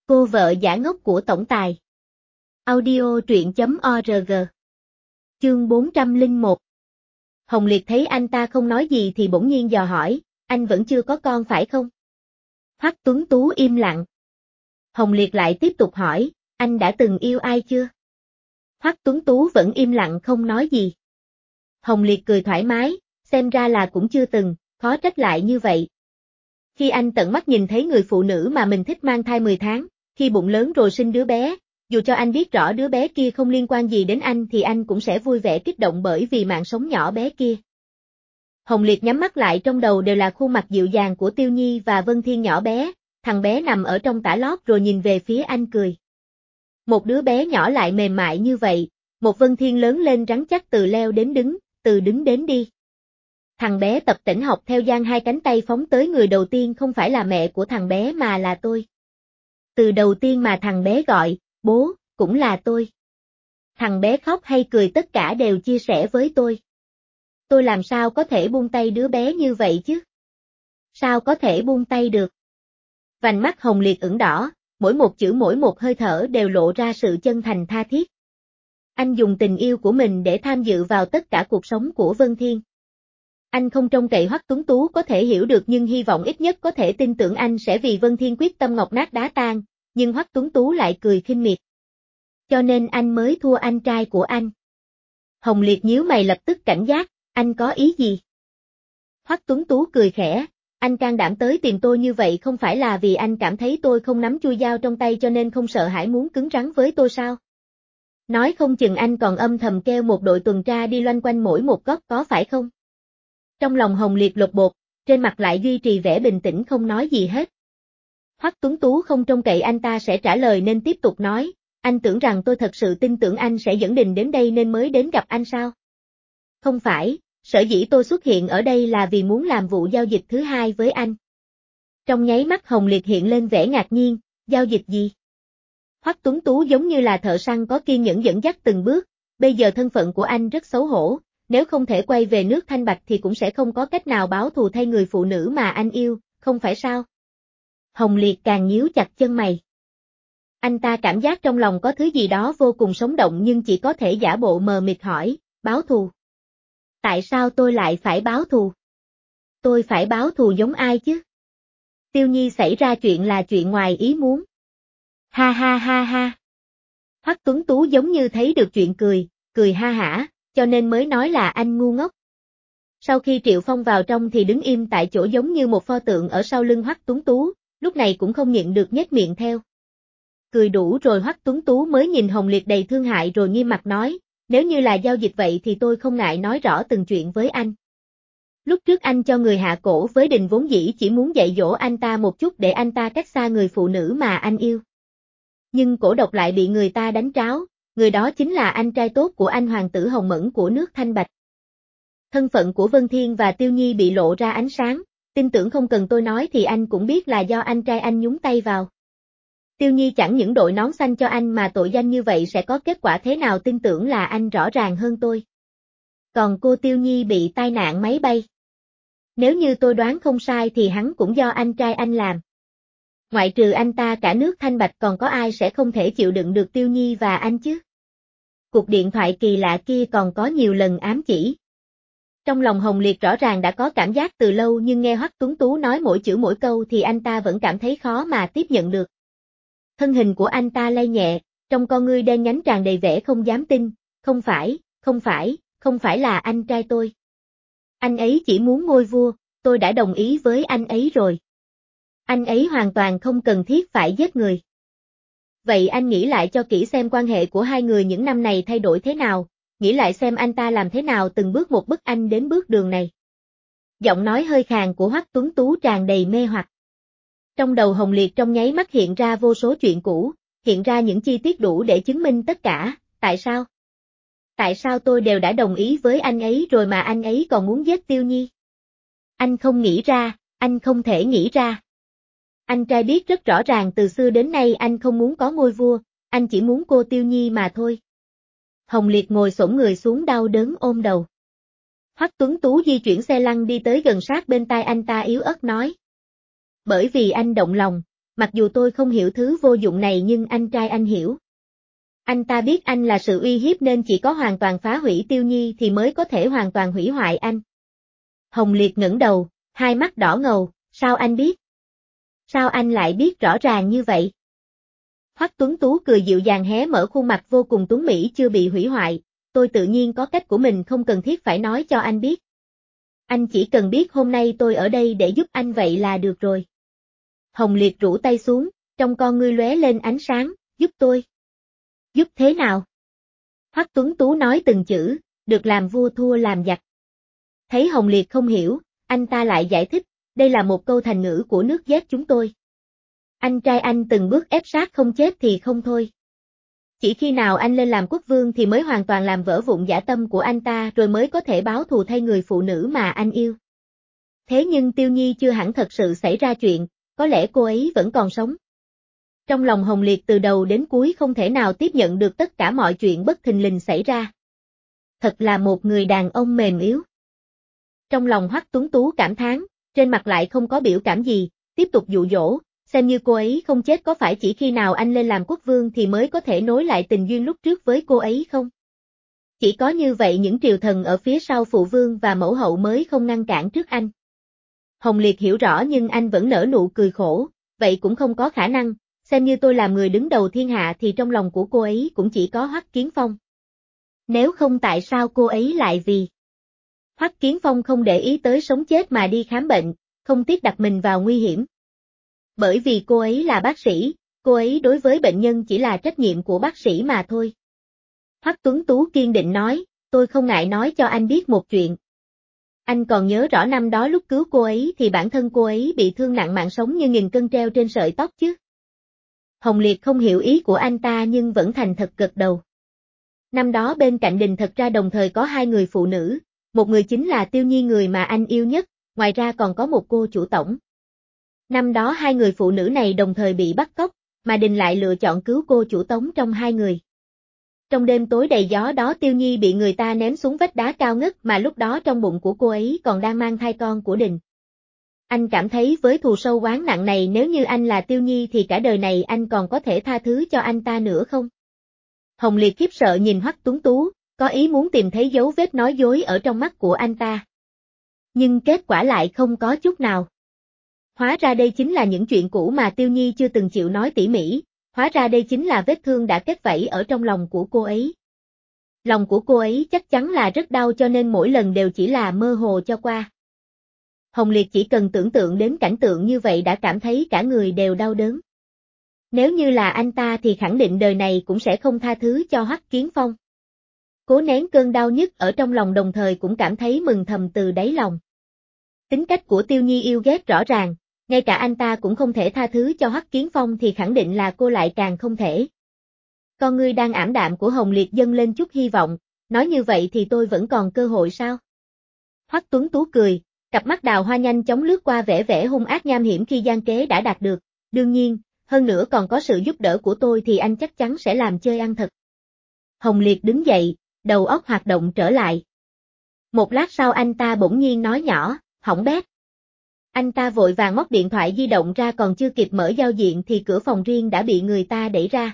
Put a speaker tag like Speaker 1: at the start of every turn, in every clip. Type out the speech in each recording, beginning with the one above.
Speaker 1: Cô vợ giả ngốc của tổng tài. Audio truyện.org. Chương 401. Hồng Liệt thấy anh ta không nói gì thì bỗng nhiên dò hỏi, anh vẫn chưa có con phải không? Hoắc Tuấn Tú im lặng. Hồng Liệt lại tiếp tục hỏi, anh đã từng yêu ai chưa? Hoắc Tuấn Tú vẫn im lặng không nói gì. Hồng Liệt cười thoải mái, xem ra là cũng chưa từng, khó trách lại như vậy. Khi anh tận mắt nhìn thấy người phụ nữ mà mình thích mang thai 10 tháng, khi bụng lớn rồi sinh đứa bé, dù cho anh biết rõ đứa bé kia không liên quan gì đến anh thì anh cũng sẽ vui vẻ kích động bởi vì mạng sống nhỏ bé kia. Hồng Liệt nhắm mắt lại, trong đầu đều là khuôn mặt dịu dàng của Tiêu Nhi và Vân Thiên nhỏ bé, thằng bé nằm ở trong tã lót rồi nhìn về phía anh cười. Một đứa bé nhỏ lại mềm mại như vậy, một Vân Thiên lớn lên rắn chắc từ leo đến đứng, từ đứng đến đi. Thằng bé tập tễnh học theo dang hai cánh tay phóng tới người đầu tiên không phải là mẹ của thằng bé mà là tôi. Từ đầu tiên mà thằng bé gọi, bố, cũng là tôi. Thằng bé khóc hay cười tất cả đều chia sẻ với tôi. Tôi làm sao có thể buông tay đứa bé như vậy chứ? Sao có thể buông tay được? Vành mắt Hồng Liệt ửng đỏ, mỗi một chữ mỗi một hơi thở đều lộ ra sự chân thành tha thiết. Anh dùng tình yêu của mình để tham dự vào tất cả cuộc sống của Vân Thiên. Anh không trông cậy Hoắc Tuấn Tú có thể hiểu được, nhưng hy vọng ít nhất có thể tin tưởng anh sẽ vì Vân Thiên quyết tâm ngọc nát đá tan, nhưng Hoắc Tuấn Tú lại cười khinh miệt. Cho nên anh mới thua anh trai của anh. Hồng Liệt nhíu mày lập tức cảnh giác, anh có ý gì? Hoắc Tuấn Tú cười khẽ, anh can đảm tới tìm tôi như vậy không phải là vì anh cảm thấy tôi không nắm chui dao trong tay cho nên không sợ hãi muốn cứng rắn với tôi sao? Nói không chừng anh còn âm thầm kêu một đội tuần tra đi loanh quanh mỗi một góc có phải không? Trong lòng Hồng Liệt lột bột, trên mặt lại duy trì vẻ bình tĩnh không nói gì hết. Hoắc Tuấn Tú không trông cậy anh ta sẽ trả lời nên tiếp tục nói, anh tưởng rằng tôi thật sự tin tưởng anh sẽ dẫn Đình đến đây nên mới đến gặp anh sao? Không phải, sở dĩ tôi xuất hiện ở đây là vì muốn làm vụ giao dịch thứ hai với anh. Trong nháy mắt Hồng Liệt hiện lên vẻ ngạc nhiên, giao dịch gì? Hoắc Tuấn Tú giống như là thợ săn có kiên nhẫn dẫn dắt từng bước, bây giờ thân phận của anh rất xấu hổ, nếu không thể quay về nước thanh bạch thì cũng sẽ không có cách nào báo thù thay người phụ nữ mà anh yêu, không phải sao? Hồng Liệt càng nhíu chặt chân mày. Anh ta cảm giác trong lòng có thứ gì đó vô cùng sống động nhưng chỉ có thể giả bộ mờ mịt hỏi, báo thù? Tại sao tôi lại phải báo thù? Tôi phải báo thù giống ai chứ? Tiêu Nhi xảy ra chuyện là chuyện ngoài ý muốn. Ha ha ha ha. Hoắc Tuấn Tú giống như thấy được chuyện cười, cười ha hả, cho nên mới nói là anh ngu ngốc. Sau khi Triệu Phong vào trong thì đứng im tại chỗ giống như một pho tượng ở sau lưng Hoắc Tuấn Tú, lúc này cũng không nhịn được nhếch miệng theo. Cười đủ rồi Hoắc Tuấn Tú mới nhìn Hồng Liệt đầy thương hại rồi nghiêm mặt nói, nếu như là giao dịch vậy thì tôi không ngại nói rõ từng chuyện với anh. Lúc trước anh cho người hạ cổ với Đình vốn dĩ chỉ muốn dạy dỗ anh ta một chút để anh ta cách xa người phụ nữ mà anh yêu. Nhưng cổ độc lại bị người ta đánh tráo, người đó chính là anh trai tốt của anh hoàng tử Hồng Mẫn của nước Thanh Bạch. Thân phận của Vân Thiên và Tiêu Nhi bị lộ ra ánh sáng, tin tưởng không cần tôi nói thì anh cũng biết là do anh trai anh nhúng tay vào. Tiêu Nhi chẳng những đội nón xanh cho anh mà tội danh như vậy sẽ có kết quả thế nào tin tưởng là anh rõ ràng hơn tôi. Còn cô Tiêu Nhi bị tai nạn máy bay. Nếu như tôi đoán không sai thì hắn cũng do anh trai anh làm. Ngoại trừ anh ta cả nước Thanh Bạch còn có ai sẽ không thể chịu đựng được Tiêu Nhi và anh chứ? Cuộc điện thoại kỳ lạ kia còn có nhiều lần ám chỉ. Trong lòng Hồng Liệt rõ ràng đã có cảm giác từ lâu nhưng nghe Hoắc Tuấn Tú nói mỗi chữ mỗi câu thì anh ta vẫn cảm thấy khó mà tiếp nhận được. Thân hình của anh ta lay nhẹ, trong con ngươi đen nhánh tràn đầy vẻ không dám tin, không phải là anh trai tôi. Anh ấy chỉ muốn ngôi vua, tôi đã đồng ý với anh ấy rồi. Anh ấy hoàn toàn không cần thiết phải giết người. Vậy anh nghĩ lại cho kỹ xem quan hệ của hai người những năm này thay đổi thế nào, nghĩ lại xem anh ta làm thế nào từng bước một bức anh đến bước đường này. Giọng nói hơi khàn của Hoắc Tuấn Tú tràn đầy mê hoặc. Trong đầu Hồng Liệt trong nháy mắt hiện ra vô số chuyện cũ, hiện ra những chi tiết đủ để chứng minh tất cả, tại sao? Tại sao tôi đều đã đồng ý với anh ấy rồi mà anh ấy còn muốn giết Tiêu Nhi? Anh không nghĩ ra, anh không thể nghĩ ra. Anh trai biết rất rõ ràng từ xưa đến nay anh không muốn có ngôi vua, anh chỉ muốn cô Tiêu Nhi mà thôi. Hồng Liệt ngồi xổm người xuống đau đớn ôm đầu. Hoắc Tuấn Tú di chuyển xe lăn đi tới gần sát bên tai anh ta yếu ớt nói. Bởi vì anh động lòng, mặc dù tôi không hiểu thứ vô dụng này nhưng anh trai anh hiểu. Anh ta biết anh là sự uy hiếp nên chỉ có hoàn toàn phá hủy Tiêu Nhi thì mới có thể hoàn toàn hủy hoại anh. Hồng Liệt ngẩng đầu, hai mắt đỏ ngầu, sao anh biết? Sao anh lại biết rõ ràng như vậy? Hoắc Tuấn Tú cười dịu dàng hé mở khuôn mặt vô cùng tuấn mỹ chưa bị hủy hoại, tôi tự nhiên có cách của mình không cần thiết phải nói cho anh biết. Anh chỉ cần biết hôm nay tôi ở đây để giúp anh vậy là được rồi. Hồng Liệt rũ tay xuống, trong con ngươi lóe lên ánh sáng, giúp tôi. Giúp thế nào? Hoắc Tuấn Tú nói từng chữ, được làm vua thua làm giặc. Thấy Hồng Liệt không hiểu, anh ta lại giải thích, đây là một câu thành ngữ của nước Z chúng tôi. Anh trai anh từng bước ép sát không chết thì không thôi. Chỉ khi nào anh lên làm quốc vương thì mới hoàn toàn làm vỡ vụn dã tâm của anh ta rồi mới có thể báo thù thay người phụ nữ mà anh yêu. Thế nhưng Tiêu Nhi chưa hẳn thật sự xảy ra chuyện, có lẽ cô ấy vẫn còn sống. Trong lòng Hồng Liệt từ đầu đến cuối không thể nào tiếp nhận được tất cả mọi chuyện bất thình lình xảy ra. Thật là một người đàn ông mềm yếu. Trong lòng Hoắc Tuấn Tú cảm thán, trên mặt lại không có biểu cảm gì, tiếp tục dụ dỗ, xem như cô ấy không chết có phải chỉ khi nào anh lên làm quốc vương thì mới có thể nối lại tình duyên lúc trước với cô ấy không? Chỉ có như vậy những triều thần ở phía sau phụ vương và mẫu hậu mới không ngăn cản trước anh. Hồng Liệt hiểu rõ nhưng anh vẫn nở nụ cười khổ, vậy cũng không có khả năng, xem như tôi làm người đứng đầu thiên hạ thì trong lòng của cô ấy cũng chỉ có Hoắc Kiến Phong. Nếu không tại sao cô ấy lại vì Hoắc Kiến Phong không để ý tới sống chết mà đi khám bệnh, không tiếc đặt mình vào nguy hiểm. Bởi vì cô ấy là bác sĩ, cô ấy đối với bệnh nhân chỉ là trách nhiệm của bác sĩ mà thôi. Hoắc Tuấn Tú kiên định nói, tôi không ngại nói cho anh biết một chuyện. Anh còn nhớ rõ năm đó lúc cứu cô ấy thì bản thân cô ấy bị thương nặng mạng sống như nghìn cân treo trên sợi tóc chứ. Hồng Liệt không hiểu ý của anh ta nhưng vẫn thành thật gật đầu. Năm đó bên cạnh đình thật ra đồng thời có hai người phụ nữ, một người chính là Tiêu Nhi người mà anh yêu nhất, ngoài ra còn có một cô chủ tổng. Năm đó hai người phụ nữ này đồng thời bị bắt cóc, mà đình lại lựa chọn cứu cô chủ tống trong hai người. Trong đêm tối đầy gió đó Tiêu Nhi bị người ta ném xuống vách đá cao ngất mà lúc đó trong bụng của cô ấy còn đang mang thai con của đình. Anh cảm thấy với thù sâu oán nặng này nếu như anh là Tiêu Nhi thì cả đời này anh còn có thể tha thứ cho anh ta nữa không? Hồng Liệt khiếp sợ nhìn Hoắc Tuấn Tú, có ý muốn tìm thấy dấu vết nói dối ở trong mắt của anh ta. Nhưng kết quả lại không có chút nào. Hóa ra đây chính là những chuyện cũ mà Tiêu Nhi chưa từng chịu nói tỉ mỉ, hóa ra đây chính là vết thương đã kết vảy ở trong lòng của cô ấy. Lòng của cô ấy chắc chắn là rất đau cho nên mỗi lần đều chỉ là mơ hồ cho qua. Hồng Liệt chỉ cần tưởng tượng đến cảnh tượng như vậy đã cảm thấy cả người đều đau đớn. Nếu như là anh ta thì khẳng định đời này cũng sẽ không tha thứ cho Hoắc Kiến Phong. Cố nén cơn đau nhức ở trong lòng đồng thời cũng cảm thấy mừng thầm từ đáy lòng. Tính cách của Tiêu Nhi yêu ghét rõ ràng, ngay cả anh ta cũng không thể tha thứ cho Hoắc Kiến Phong thì khẳng định là cô lại càng không thể. Con ngươi đang ảm đạm của Hồng Liệt dâng lên chút hy vọng, nói như vậy thì tôi vẫn còn cơ hội sao? Hoắc Tuấn Tú cười, cặp mắt đào hoa nhanh chóng lướt qua vẻ hung ác nham hiểm khi gian kế đã đạt được, đương nhiên, hơn nữa còn có sự giúp đỡ của tôi thì anh chắc chắn sẽ làm chơi ăn thật. Hồng Liệt đứng dậy, đầu óc hoạt động trở lại. Một lát sau anh ta bỗng nhiên nói nhỏ, hỏng bét. Anh ta vội vàng móc điện thoại di động ra còn chưa kịp mở giao diện thì cửa phòng riêng đã bị người ta đẩy ra.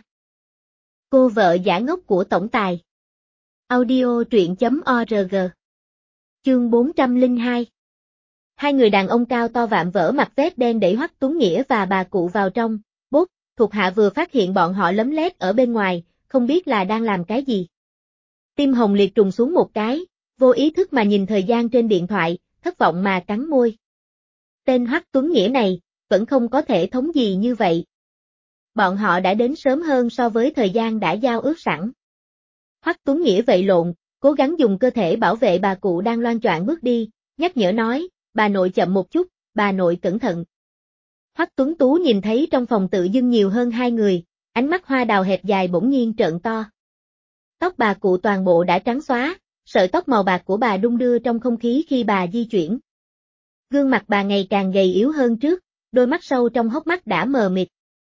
Speaker 1: Cô vợ giả ngốc của tổng tài. Audio truyện.org. Chương 402. Hai người đàn ông cao to vạm vỡ mặc vest đen đẩy Hoắc Tuấn Nghĩa và bà cụ vào trong, bốp, thuộc hạ vừa phát hiện bọn họ lấm lét ở bên ngoài, không biết là đang làm cái gì. Tim Hồng Liệt trùng xuống một cái, vô ý thức mà nhìn thời gian trên điện thoại, thất vọng mà cắn môi. Tên Hoắc Tuấn Nghĩa này, vẫn không có thể thống gì như vậy. Bọn họ đã đến sớm hơn so với thời gian đã giao ước sẵn. Hoắc Tuấn Nghĩa vậy lộn, cố gắng dùng cơ thể bảo vệ bà cụ đang loạng choạng bước đi, nhắc nhở nói, bà nội chậm một chút, bà nội cẩn thận. Hoắc Tuấn Tú nhìn thấy trong phòng tự dưng nhiều hơn hai người, ánh mắt hoa đào hẹp dài bỗng nhiên trợn to. Tóc bà cụ toàn bộ đã trắng xóa, sợi tóc màu bạc của bà đung đưa trong không khí khi bà di chuyển. Gương mặt bà ngày càng gầy yếu hơn trước, đôi mắt sâu trong hốc mắt đã mờ mịt.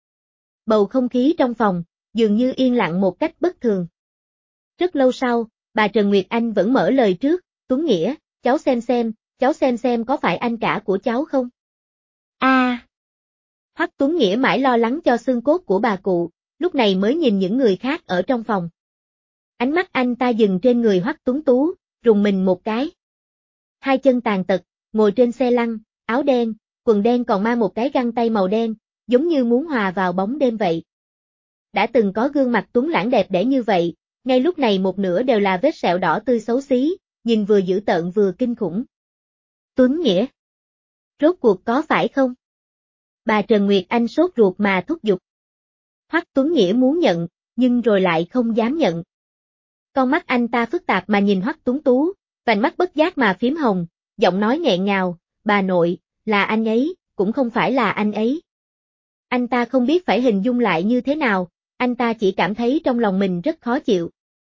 Speaker 1: Bầu không khí trong phòng, dường như yên lặng một cách bất thường. Rất lâu sau, bà Trần Nguyệt Anh vẫn mở lời trước, Tuấn Nghĩa, cháu xem có phải anh cả của cháu không? Hoắc Tuấn Nghĩa mãi lo lắng cho xương cốt của bà cụ, lúc này mới nhìn những người khác ở trong phòng. Ánh mắt anh ta dừng trên người Hoắc Tuấn Tú, rùng mình một cái. Hai chân tàn tật, ngồi trên xe lăn, áo đen, quần đen còn mang một cái găng tay màu đen, giống như muốn hòa vào bóng đêm vậy. Đã từng có gương mặt tuấn lãng đẹp đẽ như vậy, ngay lúc này một nửa đều là vết sẹo đỏ tươi xấu xí, nhìn vừa dữ tợn vừa kinh khủng. Tuấn Nghĩa, rốt cuộc có phải không? Bà Trần Nguyệt Anh sốt ruột mà thúc giục. Hoắc Tuấn Nghĩa muốn nhận, nhưng rồi lại không dám nhận. Con mắt anh ta phức tạp mà nhìn Hoắc Tuấn Tú, vành mắt bất giác mà phím hồng, giọng nói nghẹn ngào, bà nội, là anh ấy, cũng không phải là anh ấy. Anh ta không biết phải hình dung lại như thế nào, anh ta chỉ cảm thấy trong lòng mình rất khó chịu.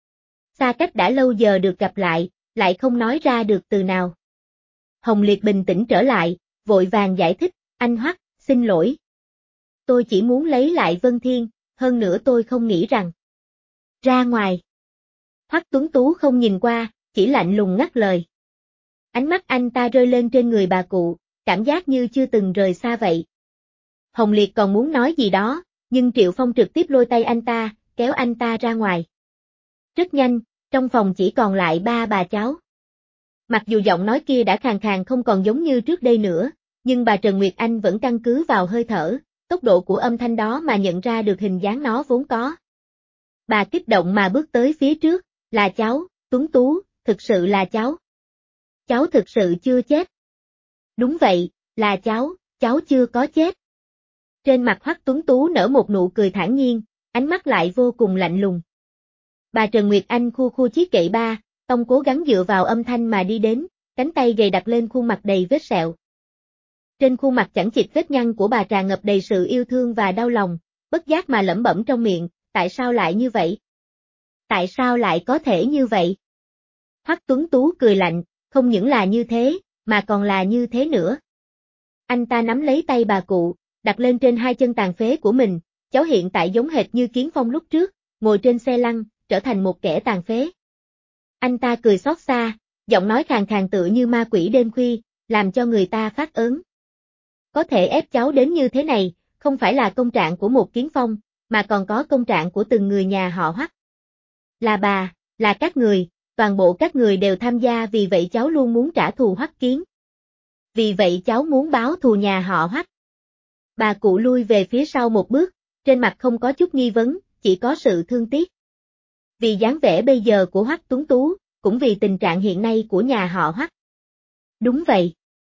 Speaker 1: Xa cách đã lâu giờ được gặp lại không nói ra được từ nào. Hồng Liệt bình tĩnh trở lại, vội vàng giải thích, anh Hoắc, xin lỗi. Tôi chỉ muốn lấy lại Vân Thiên, hơn nữa tôi không nghĩ rằng. Ra ngoài. Hoắc Tuấn Tú không nhìn qua, chỉ lạnh lùng ngắt lời. Ánh mắt anh ta rơi lên trên người bà cụ, cảm giác như chưa từng rời xa vậy. Hồng Liệt còn muốn nói gì đó, nhưng Triệu Phong trực tiếp lôi tay anh ta, kéo anh ta ra ngoài. Rất nhanh, trong phòng chỉ còn lại ba bà cháu. Mặc dù giọng nói kia đã khàn khàn không còn giống như trước đây nữa, nhưng bà Trần Nguyệt Anh vẫn căn cứ vào hơi thở, tốc độ của âm thanh đó mà nhận ra được hình dáng nó vốn có. Bà kích động mà bước tới phía trước, là cháu, Tuấn Tú, thực sự là cháu. Cháu thực sự chưa chết. Đúng vậy, là cháu chưa có chết. Trên mặt Hoắc Tuấn Tú nở một nụ cười thản nhiên, ánh mắt lại vô cùng lạnh lùng. Bà Trần Nguyệt Anh khu khu chiếc kệ ba, tông cố gắng dựa vào âm thanh mà đi đến, cánh tay gầy đặt lên khuôn mặt đầy vết sẹo. Trên khuôn mặt chẵn chịt vết nhăn của bà tràn ngập đầy sự yêu thương và đau lòng, bất giác mà lẩm bẩm trong miệng, tại sao lại như vậy? Tại sao lại có thể như vậy? Hoắc Tuấn Tú cười lạnh, không những là như thế, mà còn là như thế nữa. Anh ta nắm lấy tay bà cụ, đặt lên trên hai chân tàn phế của mình, cháu hiện tại giống hệt như Kiến Phong lúc trước, ngồi trên xe lăn, trở thành một kẻ tàn phế. Anh ta cười xót xa, giọng nói khàn khàn tựa như ma quỷ đêm khuya, làm cho người ta phát ớn. Có thể ép cháu đến như thế này, không phải là công trạng của một Kiến Phong, mà còn có công trạng của từng người nhà họ Hoắc. Là bà, là các người, toàn bộ các người đều tham gia, vì vậy cháu luôn muốn trả thù Hoắc Kiến. Vì vậy cháu muốn báo thù nhà họ Hoắc. Bà cụ lui về phía sau một bước, trên mặt không có chút nghi vấn, chỉ có sự thương tiếc. Vì dáng vẻ bây giờ của Hoắc Tuấn Tú, cũng vì tình trạng hiện nay của nhà họ Hoắc. Đúng vậy.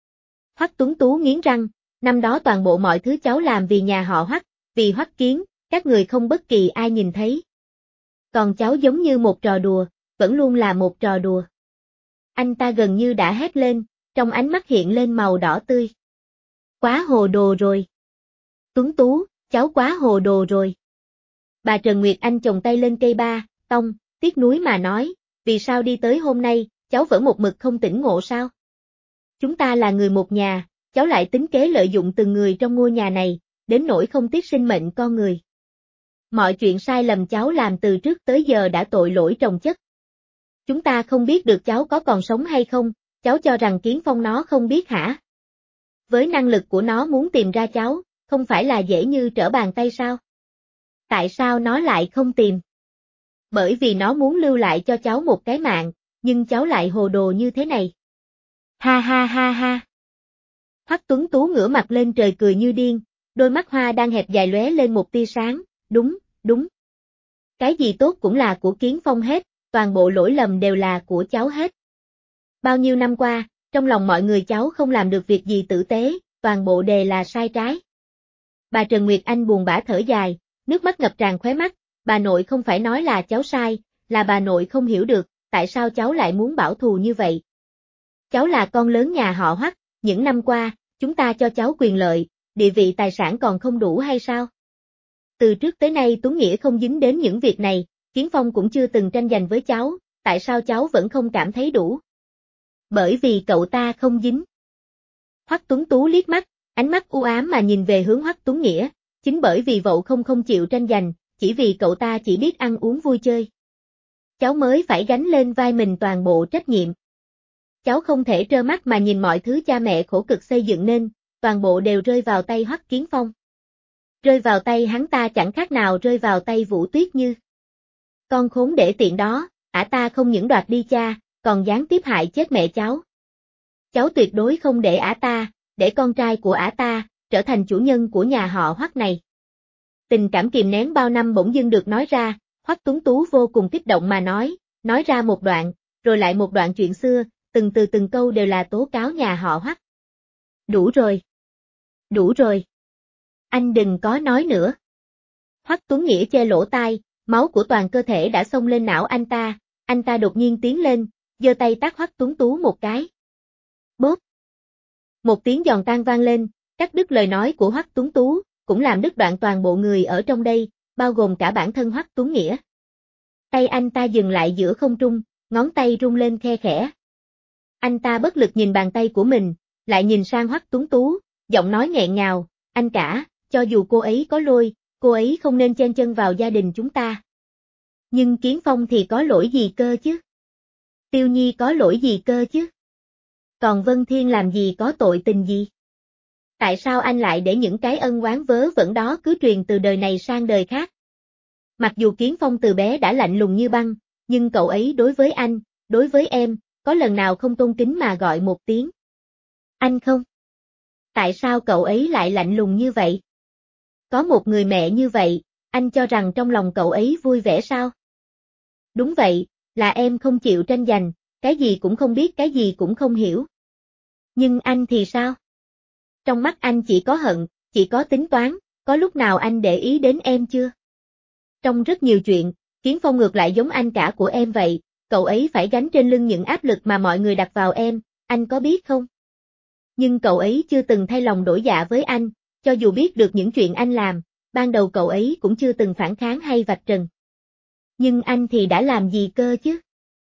Speaker 1: Hoắc Tuấn Tú nghiến răng, năm đó toàn bộ mọi thứ cháu làm vì nhà họ Hoắc, vì Hoắc Kiến, các người không bất kỳ ai nhìn thấy. Còn cháu giống như một trò đùa, vẫn luôn là một trò đùa. Anh ta gần như đã hét lên, trong ánh mắt hiện lên màu đỏ tươi. Quá hồ đồ rồi. Tuấn Tú, cháu quá hồ đồ rồi. Bà Trần Nguyệt Anh chồng tay lên cây ba, tông, tiếc nuối mà nói, vì sao đi tới hôm nay, cháu vẫn một mực không tỉnh ngộ sao? Chúng ta là người một nhà, cháu lại tính kế lợi dụng từng người trong ngôi nhà này, đến nỗi không tiếc sinh mệnh con người. Mọi chuyện sai lầm cháu làm từ trước tới giờ đã tội lỗi chồng chất. Chúng ta không biết được cháu có còn sống hay không, cháu cho rằng Kiến Phong nó không biết hả? Với năng lực của nó muốn tìm ra cháu, không phải là dễ như trở bàn tay sao? Tại sao nó lại không tìm? Bởi vì nó muốn lưu lại cho cháu một cái mạng, nhưng cháu lại hồ đồ như thế này. Ha ha ha ha. Hoắc Tuấn Tú ngửa mặt lên trời cười như điên, đôi mắt hoa đang hẹp dài lóe lên một tia sáng, đúng. Cái gì tốt cũng là của Kiến Phong hết, toàn bộ lỗi lầm đều là của cháu hết. Bao nhiêu năm qua, trong lòng mọi người cháu không làm được việc gì tử tế, toàn bộ đều là sai trái. Bà Trần Nguyệt Anh buồn bã thở dài, nước mắt ngập tràn khóe mắt, bà nội không phải nói là cháu sai, là bà nội không hiểu được, tại sao cháu lại muốn bảo thù như vậy. Cháu là con lớn nhà họ Hoắc, những năm qua, chúng ta cho cháu quyền lợi, địa vị tài sản còn không đủ hay sao? Từ trước tới nay Tuấn Nghĩa không dính đến những việc này, Kiến Phong cũng chưa từng tranh giành với cháu, tại sao cháu vẫn không cảm thấy đủ? Bởi vì cậu ta không dính. Hoắc Tuấn Tú liếc mắt, ánh mắt u ám mà nhìn về hướng Hoắc Tuấn Nghĩa, chính bởi vì cậu không chịu tranh giành, chỉ vì cậu ta chỉ biết ăn uống vui chơi. Cháu mới phải gánh lên vai mình toàn bộ trách nhiệm. Cháu không thể trơ mắt mà nhìn mọi thứ cha mẹ khổ cực xây dựng nên, toàn bộ đều rơi vào tay Hoắc Kiến Phong. Rơi vào tay hắn ta chẳng khác nào rơi vào tay Vũ Tuyết Như. Con khốn để tiện đó, ả ta không những đoạt đi cha, còn gián tiếp hại chết mẹ cháu. Cháu tuyệt đối không để ả ta, để con trai của ả ta, trở thành chủ nhân của nhà họ Hoắc này. Tình cảm kìm nén bao năm bỗng dưng được nói ra, Hoắc Tuấn Tú vô cùng kích động mà nói ra một đoạn, rồi lại một đoạn chuyện xưa, từng câu đều là tố cáo nhà họ Hoắc. Đủ rồi. Đủ rồi. Anh đừng có nói nữa. Hoắc Tuấn Nghĩa che lỗ tai, máu của toàn cơ thể đã xông lên não anh ta đột nhiên tiến lên, giơ tay tát Hoắc Tuấn Tú một cái. Bốp. Một tiếng giòn tan vang lên, cắt đứt lời nói của Hoắc Tuấn Tú, cũng làm đứt đoạn toàn bộ người ở trong đây, bao gồm cả bản thân Hoắc Tuấn Nghĩa. Tay anh ta dừng lại giữa không trung, ngón tay rung lên khe khẽ. Anh ta bất lực nhìn bàn tay của mình, lại nhìn sang Hoắc Tuấn Tú, giọng nói nghẹn ngào, anh cả, cho dù cô ấy có lỗi, cô ấy không nên chen chân vào gia đình chúng ta. Nhưng Kiến Phong thì có lỗi gì cơ chứ? Tiêu Nhi có lỗi gì cơ chứ? Còn Vân Thiên làm gì có tội tình gì? Tại sao anh lại để những cái ân oán vớ vẩn đó cứ truyền từ đời này sang đời khác? Mặc dù Kiến Phong từ bé đã lạnh lùng như băng, nhưng cậu ấy đối với anh, đối với em, có lần nào không tôn kính mà gọi một tiếng? Anh không? Tại sao cậu ấy lại lạnh lùng như vậy? Có một người mẹ như vậy, anh cho rằng trong lòng cậu ấy vui vẻ sao? Đúng vậy, là em không chịu tranh giành, cái gì cũng không biết, cái gì cũng không hiểu. Nhưng anh thì sao? Trong mắt anh chỉ có hận, chỉ có tính toán, có lúc nào anh để ý đến em chưa? Trong rất nhiều chuyện, Kiến Phong ngược lại giống anh cả của em vậy, cậu ấy phải gánh trên lưng những áp lực mà mọi người đặt vào em, anh có biết không? Nhưng cậu ấy chưa từng thay lòng đổi dạ với anh, cho dù biết được những chuyện anh làm, ban đầu cậu ấy cũng chưa từng phản kháng hay vạch trần. Nhưng anh thì đã làm gì cơ chứ?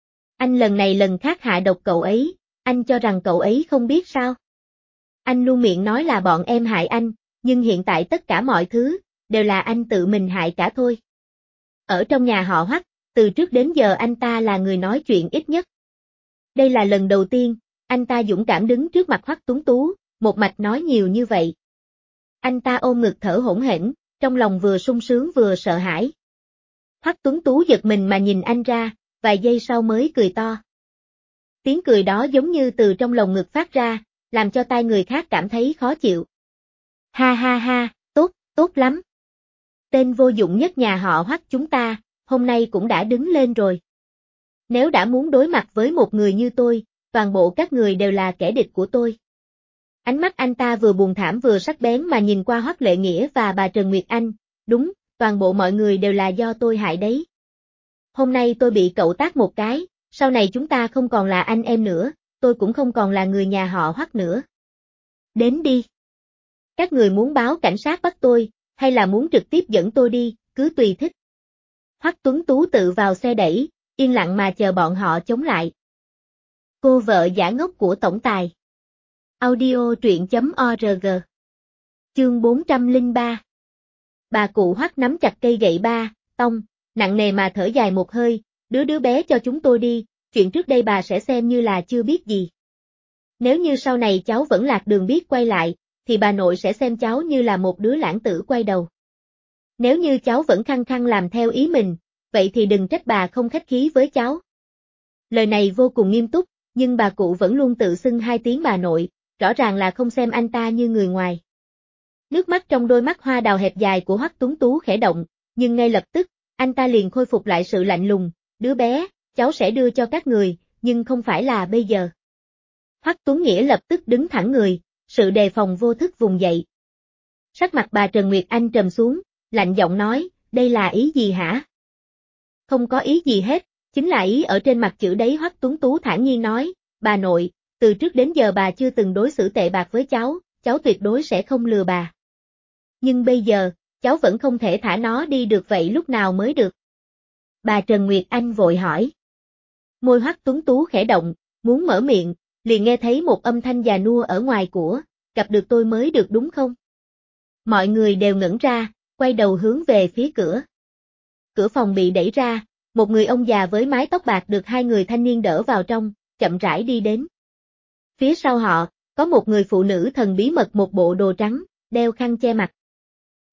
Speaker 1: Anh lần này lần khác hạ độc cậu ấy, anh cho rằng cậu ấy không biết sao? Anh luôn miệng nói là bọn em hại anh, nhưng hiện tại tất cả mọi thứ, đều là anh tự mình hại cả thôi. Ở trong nhà họ Hoắc, từ trước đến giờ anh ta là người nói chuyện ít nhất. Đây là lần đầu tiên, anh ta dũng cảm đứng trước mặt Hoắc Tuấn Tú, một mạch nói nhiều như vậy. Anh ta ôm ngực thở hổn hển, trong lòng vừa sung sướng vừa sợ hãi. Hoắc Tuấn Tú giật mình mà nhìn anh ra, vài giây sau mới cười to. Tiếng cười đó giống như từ trong lồng ngực phát ra, làm cho tai người khác cảm thấy khó chịu. Ha ha ha, tốt lắm. Tên vô dụng nhất nhà họ Hoắc chúng ta, hôm nay cũng đã đứng lên rồi. Nếu đã muốn đối mặt với một người như tôi, toàn bộ các người đều là kẻ địch của tôi. Ánh mắt anh ta vừa buồn thảm vừa sắc bén mà nhìn qua Hoắc Lệ Nghĩa và bà Trần Nguyệt Anh, đúng, toàn bộ mọi người đều là do tôi hại đấy. Hôm nay tôi bị cậu tát một cái, sau này chúng ta không còn là anh em nữa, tôi cũng không còn là người nhà họ Hoắc nữa. Đến đi. Các người muốn báo cảnh sát bắt tôi, hay là muốn trực tiếp dẫn tôi đi, cứ tùy thích. Hoắc Tuấn Tú tự vào xe đẩy, yên lặng mà chờ bọn họ chống lại. Cô vợ giả ngốc của tổng tài. Audio truyện.org. Chương 403. Bà cụ Hoắc nắm chặt cây gậy ba, tông, nặng nề mà thở dài một hơi, đứa bé cho chúng tôi đi, chuyện trước đây bà sẽ xem như là chưa biết gì. Nếu như sau này cháu vẫn lạc đường biết quay lại, thì bà nội sẽ xem cháu như là một đứa lãng tử quay đầu. Nếu như cháu vẫn khăng khăng làm theo ý mình, vậy thì đừng trách bà không khách khí với cháu. Lời này vô cùng nghiêm túc, nhưng bà cụ vẫn luôn tự xưng hai tiếng bà nội, rõ ràng là không xem anh ta như người ngoài. Nước mắt trong đôi mắt hoa đào hẹp dài của Hoắc Tuấn Tú khẽ động, nhưng ngay lập tức, anh ta liền khôi phục lại sự lạnh lùng, đứa bé, cháu sẽ đưa cho các người, nhưng không phải là bây giờ. Hoắc Tuấn Nghĩa lập tức đứng thẳng người, sự đề phòng vô thức vùng dậy. Sắc mặt bà Trần Nguyệt Anh trầm xuống, lạnh giọng nói, đây là ý gì hả? Không có ý gì hết, chính là ý ở trên mặt chữ đấy. Hoắc Tuấn Tú thản nhiên nói, bà nội, từ trước đến giờ bà chưa từng đối xử tệ bạc với cháu tuyệt đối sẽ không lừa bà. Nhưng bây giờ, cháu vẫn không thể thả nó đi được, vậy lúc nào mới được? Bà Trần Nguyệt Anh vội hỏi. Môi Hoắc Tuấn Tú khẽ động, muốn mở miệng, liền nghe thấy một âm thanh già nua ở ngoài của, gặp được tôi mới được đúng không? Mọi người đều ngẩn ra, quay đầu hướng về phía cửa. Cửa phòng bị đẩy ra, một người ông già với mái tóc bạc được hai người thanh niên đỡ vào trong, chậm rãi đi đến. Phía sau họ, có một người phụ nữ thần bí mật một bộ đồ trắng, đeo khăn che mặt.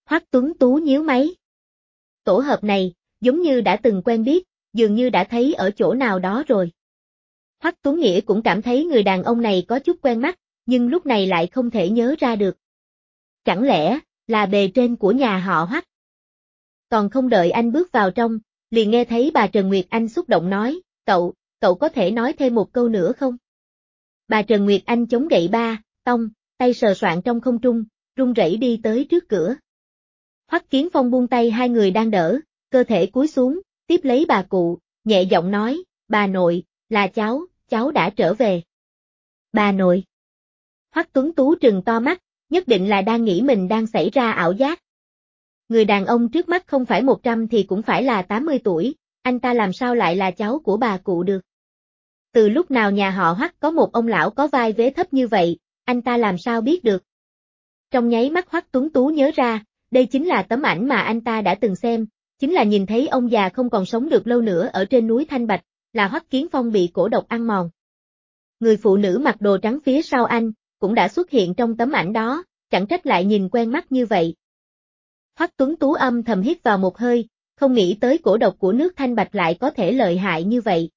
Speaker 1: Hoắc Tuấn Tú nhíu máy. Tổ hợp này, giống như đã từng quen biết, dường như đã thấy ở chỗ nào đó rồi. Hoắc Tuấn Nghĩa cũng cảm thấy người đàn ông này có chút quen mắt, nhưng lúc này lại không thể nhớ ra được. Chẳng lẽ, là bề trên của nhà họ Hoắc? Còn không đợi anh bước vào trong, liền nghe thấy bà Trần Nguyệt Anh xúc động nói, cậu có thể nói thêm một câu nữa không? Bà Trần Nguyệt Anh chống gậy ba, tông, tay sờ soạng trong không trung, run rẩy đi tới trước cửa. Hoắc Kiến Phong buông tay hai người đang đỡ, cơ thể cúi xuống, tiếp lấy bà cụ, nhẹ giọng nói, bà nội, là cháu đã trở về. Bà nội. Hoắc Tuấn Tú trừng to mắt, nhất định là đang nghĩ mình đang xảy ra ảo giác. Người đàn ông trước mắt không phải 100 thì cũng phải là 80 tuổi, anh ta làm sao lại là cháu của bà cụ được. Từ lúc nào nhà họ Hoắc có một ông lão có vai vế thấp như vậy, anh ta làm sao biết được. Trong nháy mắt Hoắc Tuấn Tú nhớ ra, đây chính là tấm ảnh mà anh ta đã từng xem, chính là nhìn thấy ông già không còn sống được lâu nữa ở trên núi Thanh Bạch, là Hoắc Kiến Phong bị cổ độc ăn mòn. Người phụ nữ mặc đồ trắng phía sau anh, cũng đã xuất hiện trong tấm ảnh đó, chẳng trách lại nhìn quen mắt như vậy. Hoắc Tuấn Tú âm thầm hít vào một hơi, không nghĩ tới cổ độc của nước Thanh Bạch lại có thể lợi hại như vậy.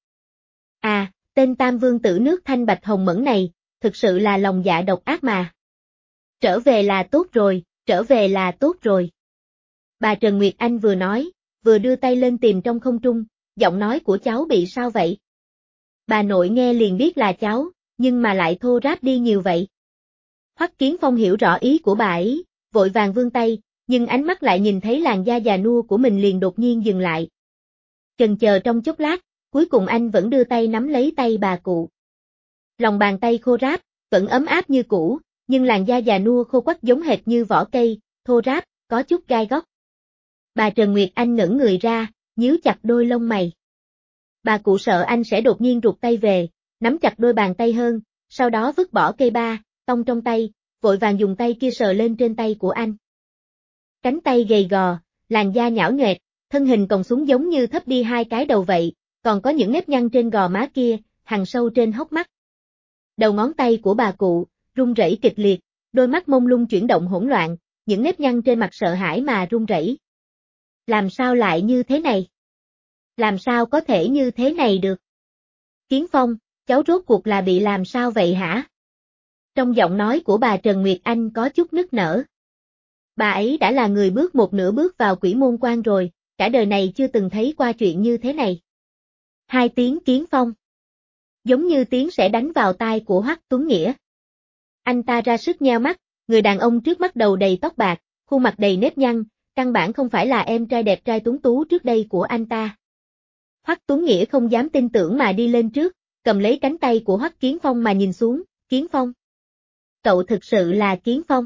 Speaker 1: À, tên Tam Vương tử nước Thanh Bạch Hồng Mẫn này, thực sự là lòng dạ độc ác mà. Trở về là tốt rồi, trở về là tốt rồi. Bà Trần Nguyệt Anh vừa nói, vừa đưa tay lên tìm trong không trung, giọng nói của cháu bị sao vậy? Bà nội nghe liền biết là cháu, nhưng mà lại thô ráp đi nhiều vậy. Hoắc Kiến Phong hiểu rõ ý của bà ấy, vội vàng vươn tay, nhưng ánh mắt lại nhìn thấy làn da già nua của mình liền đột nhiên dừng lại. Chần chờ trong chốc lát, cuối cùng anh vẫn đưa tay nắm lấy tay bà cụ. Lòng bàn tay khô ráp, vẫn ấm áp như cũ, nhưng làn da già nua khô quắt giống hệt như vỏ cây, thô ráp, có chút gai góc. Bà Trần Nguyệt Anh ngẩng người ra, nhíu chặt đôi lông mày. Bà cụ sợ anh sẽ đột nhiên rụt tay về, nắm chặt đôi bàn tay hơn, sau đó vứt bỏ cây ba, tông trong tay, vội vàng dùng tay kia sờ lên trên tay của anh. Cánh tay gầy gò, làn da nhão nhoẹt, thân hình còng xuống giống như thấp đi hai cái đầu vậy, còn có những nếp nhăn trên gò má kia, hằn sâu trên hốc mắt. Đầu ngón tay của bà cụ, run rẩy kịch liệt, đôi mắt mông lung chuyển động hỗn loạn, những nếp nhăn trên mặt sợ hãi mà run rẩy. Làm sao lại như thế này? Làm sao có thể như thế này được? Kiến Phong, cháu rốt cuộc là bị làm sao vậy hả? Trong giọng nói của bà Trần Nguyệt Anh có chút nức nở. Bà ấy đã là người bước một nửa bước vào quỷ môn quan rồi, cả đời này chưa từng thấy qua chuyện như thế này. Hai tiếng Kiến Phong. Giống như tiếng sẽ đánh vào tai của Hoắc Tuấn Nghĩa. Anh ta ra sức nheo mắt, người đàn ông trước mắt đầu đầy tóc bạc, khuôn mặt đầy nếp nhăn, căn bản không phải là em trai đẹp trai tuấn tú trước đây của anh ta. Hoắc Tuấn Nghĩa không dám tin tưởng mà đi lên trước, cầm lấy cánh tay của Hoắc Kiến Phong mà nhìn xuống, Kiến Phong. Cậu thực sự là Kiến Phong.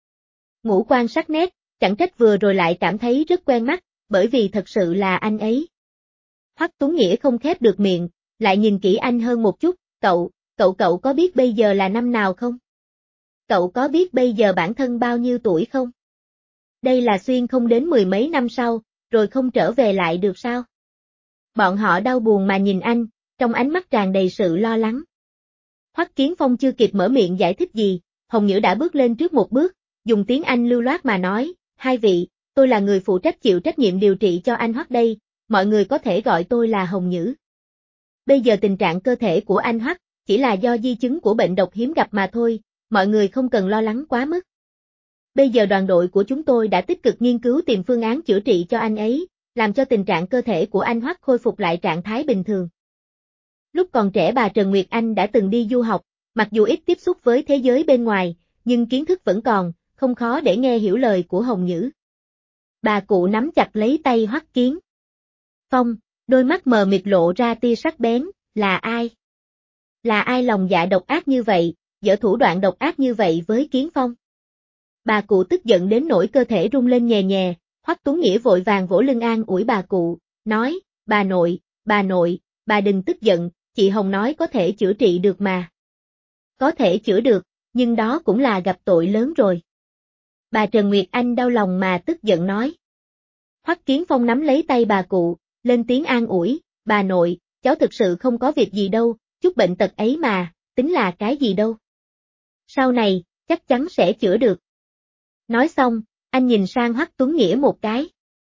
Speaker 1: Ngũ quan sắc nét, chẳng trách vừa rồi lại cảm thấy rất quen mắt, bởi vì thật sự là anh ấy. Hoắc Tuấn Nghĩa không khép được miệng, lại nhìn kỹ anh hơn một chút, cậu có biết bây giờ là năm nào không? Cậu có biết bây giờ bản thân bao nhiêu tuổi không? Đây là xuyên không đến mười mấy năm sau, rồi không trở về lại được sao? Bọn họ đau buồn mà nhìn anh, trong ánh mắt tràn đầy sự lo lắng. Hoắc Kiến Phong chưa kịp mở miệng giải thích gì, Hồng Nhữ đã bước lên trước một bước, dùng tiếng Anh lưu loát mà nói, hai vị, tôi là người phụ trách chịu trách nhiệm điều trị cho anh Hoắc đây, mọi người có thể gọi tôi là Hồng Nhữ. Bây giờ tình trạng cơ thể của anh Hoắc chỉ là do di chứng của bệnh độc hiếm gặp mà thôi, mọi người không cần lo lắng quá mức. Bây giờ đoàn đội của chúng tôi đã tích cực nghiên cứu tìm phương án chữa trị cho anh ấy, làm cho tình trạng cơ thể của anh Hoắc khôi phục lại trạng thái bình thường. Lúc còn trẻ bà Trần Nguyệt Anh đã từng đi du học, mặc dù ít tiếp xúc với thế giới bên ngoài, nhưng kiến thức vẫn còn, không khó để nghe hiểu lời của Hồng Nhữ. Bà cụ nắm chặt lấy tay Hoắc Kiến Phong, đôi mắt mờ mịt lộ ra tia sắc bén, là ai? Là ai lòng dạ độc ác như vậy, giở thủ đoạn độc ác như vậy với Kiến Phong? Bà cụ tức giận đến nỗi cơ thể rung lên nhè nhè, Hoắc Tuấn Nghĩa vội vàng vỗ lưng an ủi bà cụ, nói, bà nội, bà đừng tức giận, chị Hồng nói có thể chữa trị được mà. Có thể chữa được, nhưng đó cũng là gặp tội lớn rồi. Bà Trần Nguyệt Anh đau lòng mà tức giận nói. Hoắc Kiến Phong nắm lấy tay bà cụ, lên tiếng an ủi, bà nội, cháu thực sự không có việc gì đâu, chút bệnh tật ấy mà, tính là cái gì đâu. Sau này, chắc chắn sẽ chữa được. Nói xong, Anh nhìn sang Hoắc Tuấn Nghĩa một cái.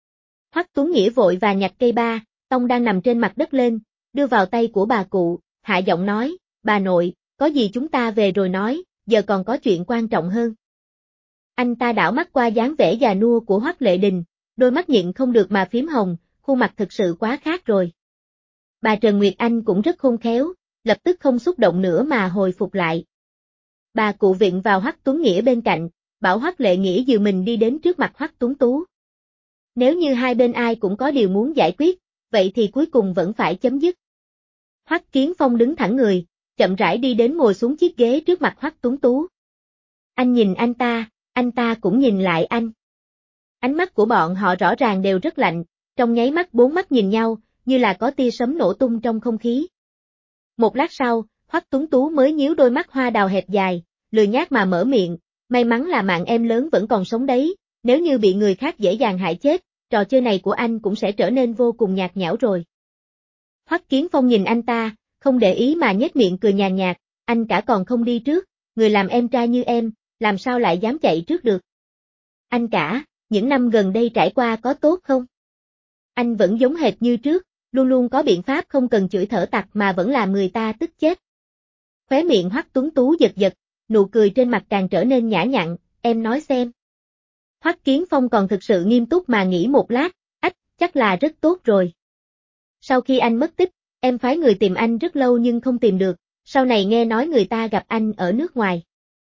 Speaker 1: Hoắc Tuấn Nghĩa vội và nhặt cây ba, tông đang nằm trên mặt đất lên, đưa vào tay của bà cụ, hạ giọng nói, bà nội, có gì chúng ta về rồi nói, giờ còn có chuyện quan trọng hơn. Anh ta đảo mắt qua dáng vẻ già nua của Hoắc Lệ Đình, đôi mắt nhịn không được mà phím hồng, khuôn mặt thực sự quá khác rồi. Bà Trần Nguyệt Anh cũng rất khôn khéo, lập tức không xúc động nữa mà hồi phục lại. Bà cụ vịn vào Hoắc Tuấn Nghĩa bên cạnh, bảo Hoắc Lệ Nghĩa dìu mình đi đến trước mặt Hoắc Tuấn Tú. Nếu như hai bên ai cũng có điều muốn giải quyết, vậy thì cuối cùng vẫn phải chấm dứt. Hoắc Kiến Phong đứng thẳng người, chậm rãi đi đến ngồi xuống chiếc ghế trước mặt Hoắc Tuấn Tú. Anh nhìn anh ta cũng nhìn lại anh. Ánh mắt của bọn họ rõ ràng đều rất lạnh, trong nháy mắt bốn mắt nhìn nhau, như là có tia sấm nổ tung trong không khí. Một lát sau, Hoắc Tuấn Tú mới nhíu đôi mắt hoa đào hẹp dài, lười nhác mà mở miệng, may mắn là mạng em lớn vẫn còn sống đấy, nếu như bị người khác dễ dàng hại chết, trò chơi này của anh cũng sẽ trở nên vô cùng nhạt nhẽo rồi. Hoắc Kiến Phong nhìn anh ta, không để ý mà nhếch miệng cười nhàn nhạt, anh cả còn không đi trước, người làm em trai như em, làm sao lại dám chạy trước được. Anh cả, những năm gần đây trải qua có tốt không? Anh vẫn giống hệt như trước, luôn luôn có biện pháp không cần chửi thở tặc mà vẫn làm người ta tức chết. Khóe miệng Hoắc Tuấn Tú giật giật, nụ cười trên mặt càng trở nên nhã nhặn, em nói xem. Hoắc Kiến Phong còn thực sự nghiêm túc mà nghĩ một lát, chắc là rất tốt rồi. Sau khi anh mất tích, em phái người tìm anh rất lâu nhưng không tìm được, sau này nghe nói người ta gặp anh ở nước ngoài.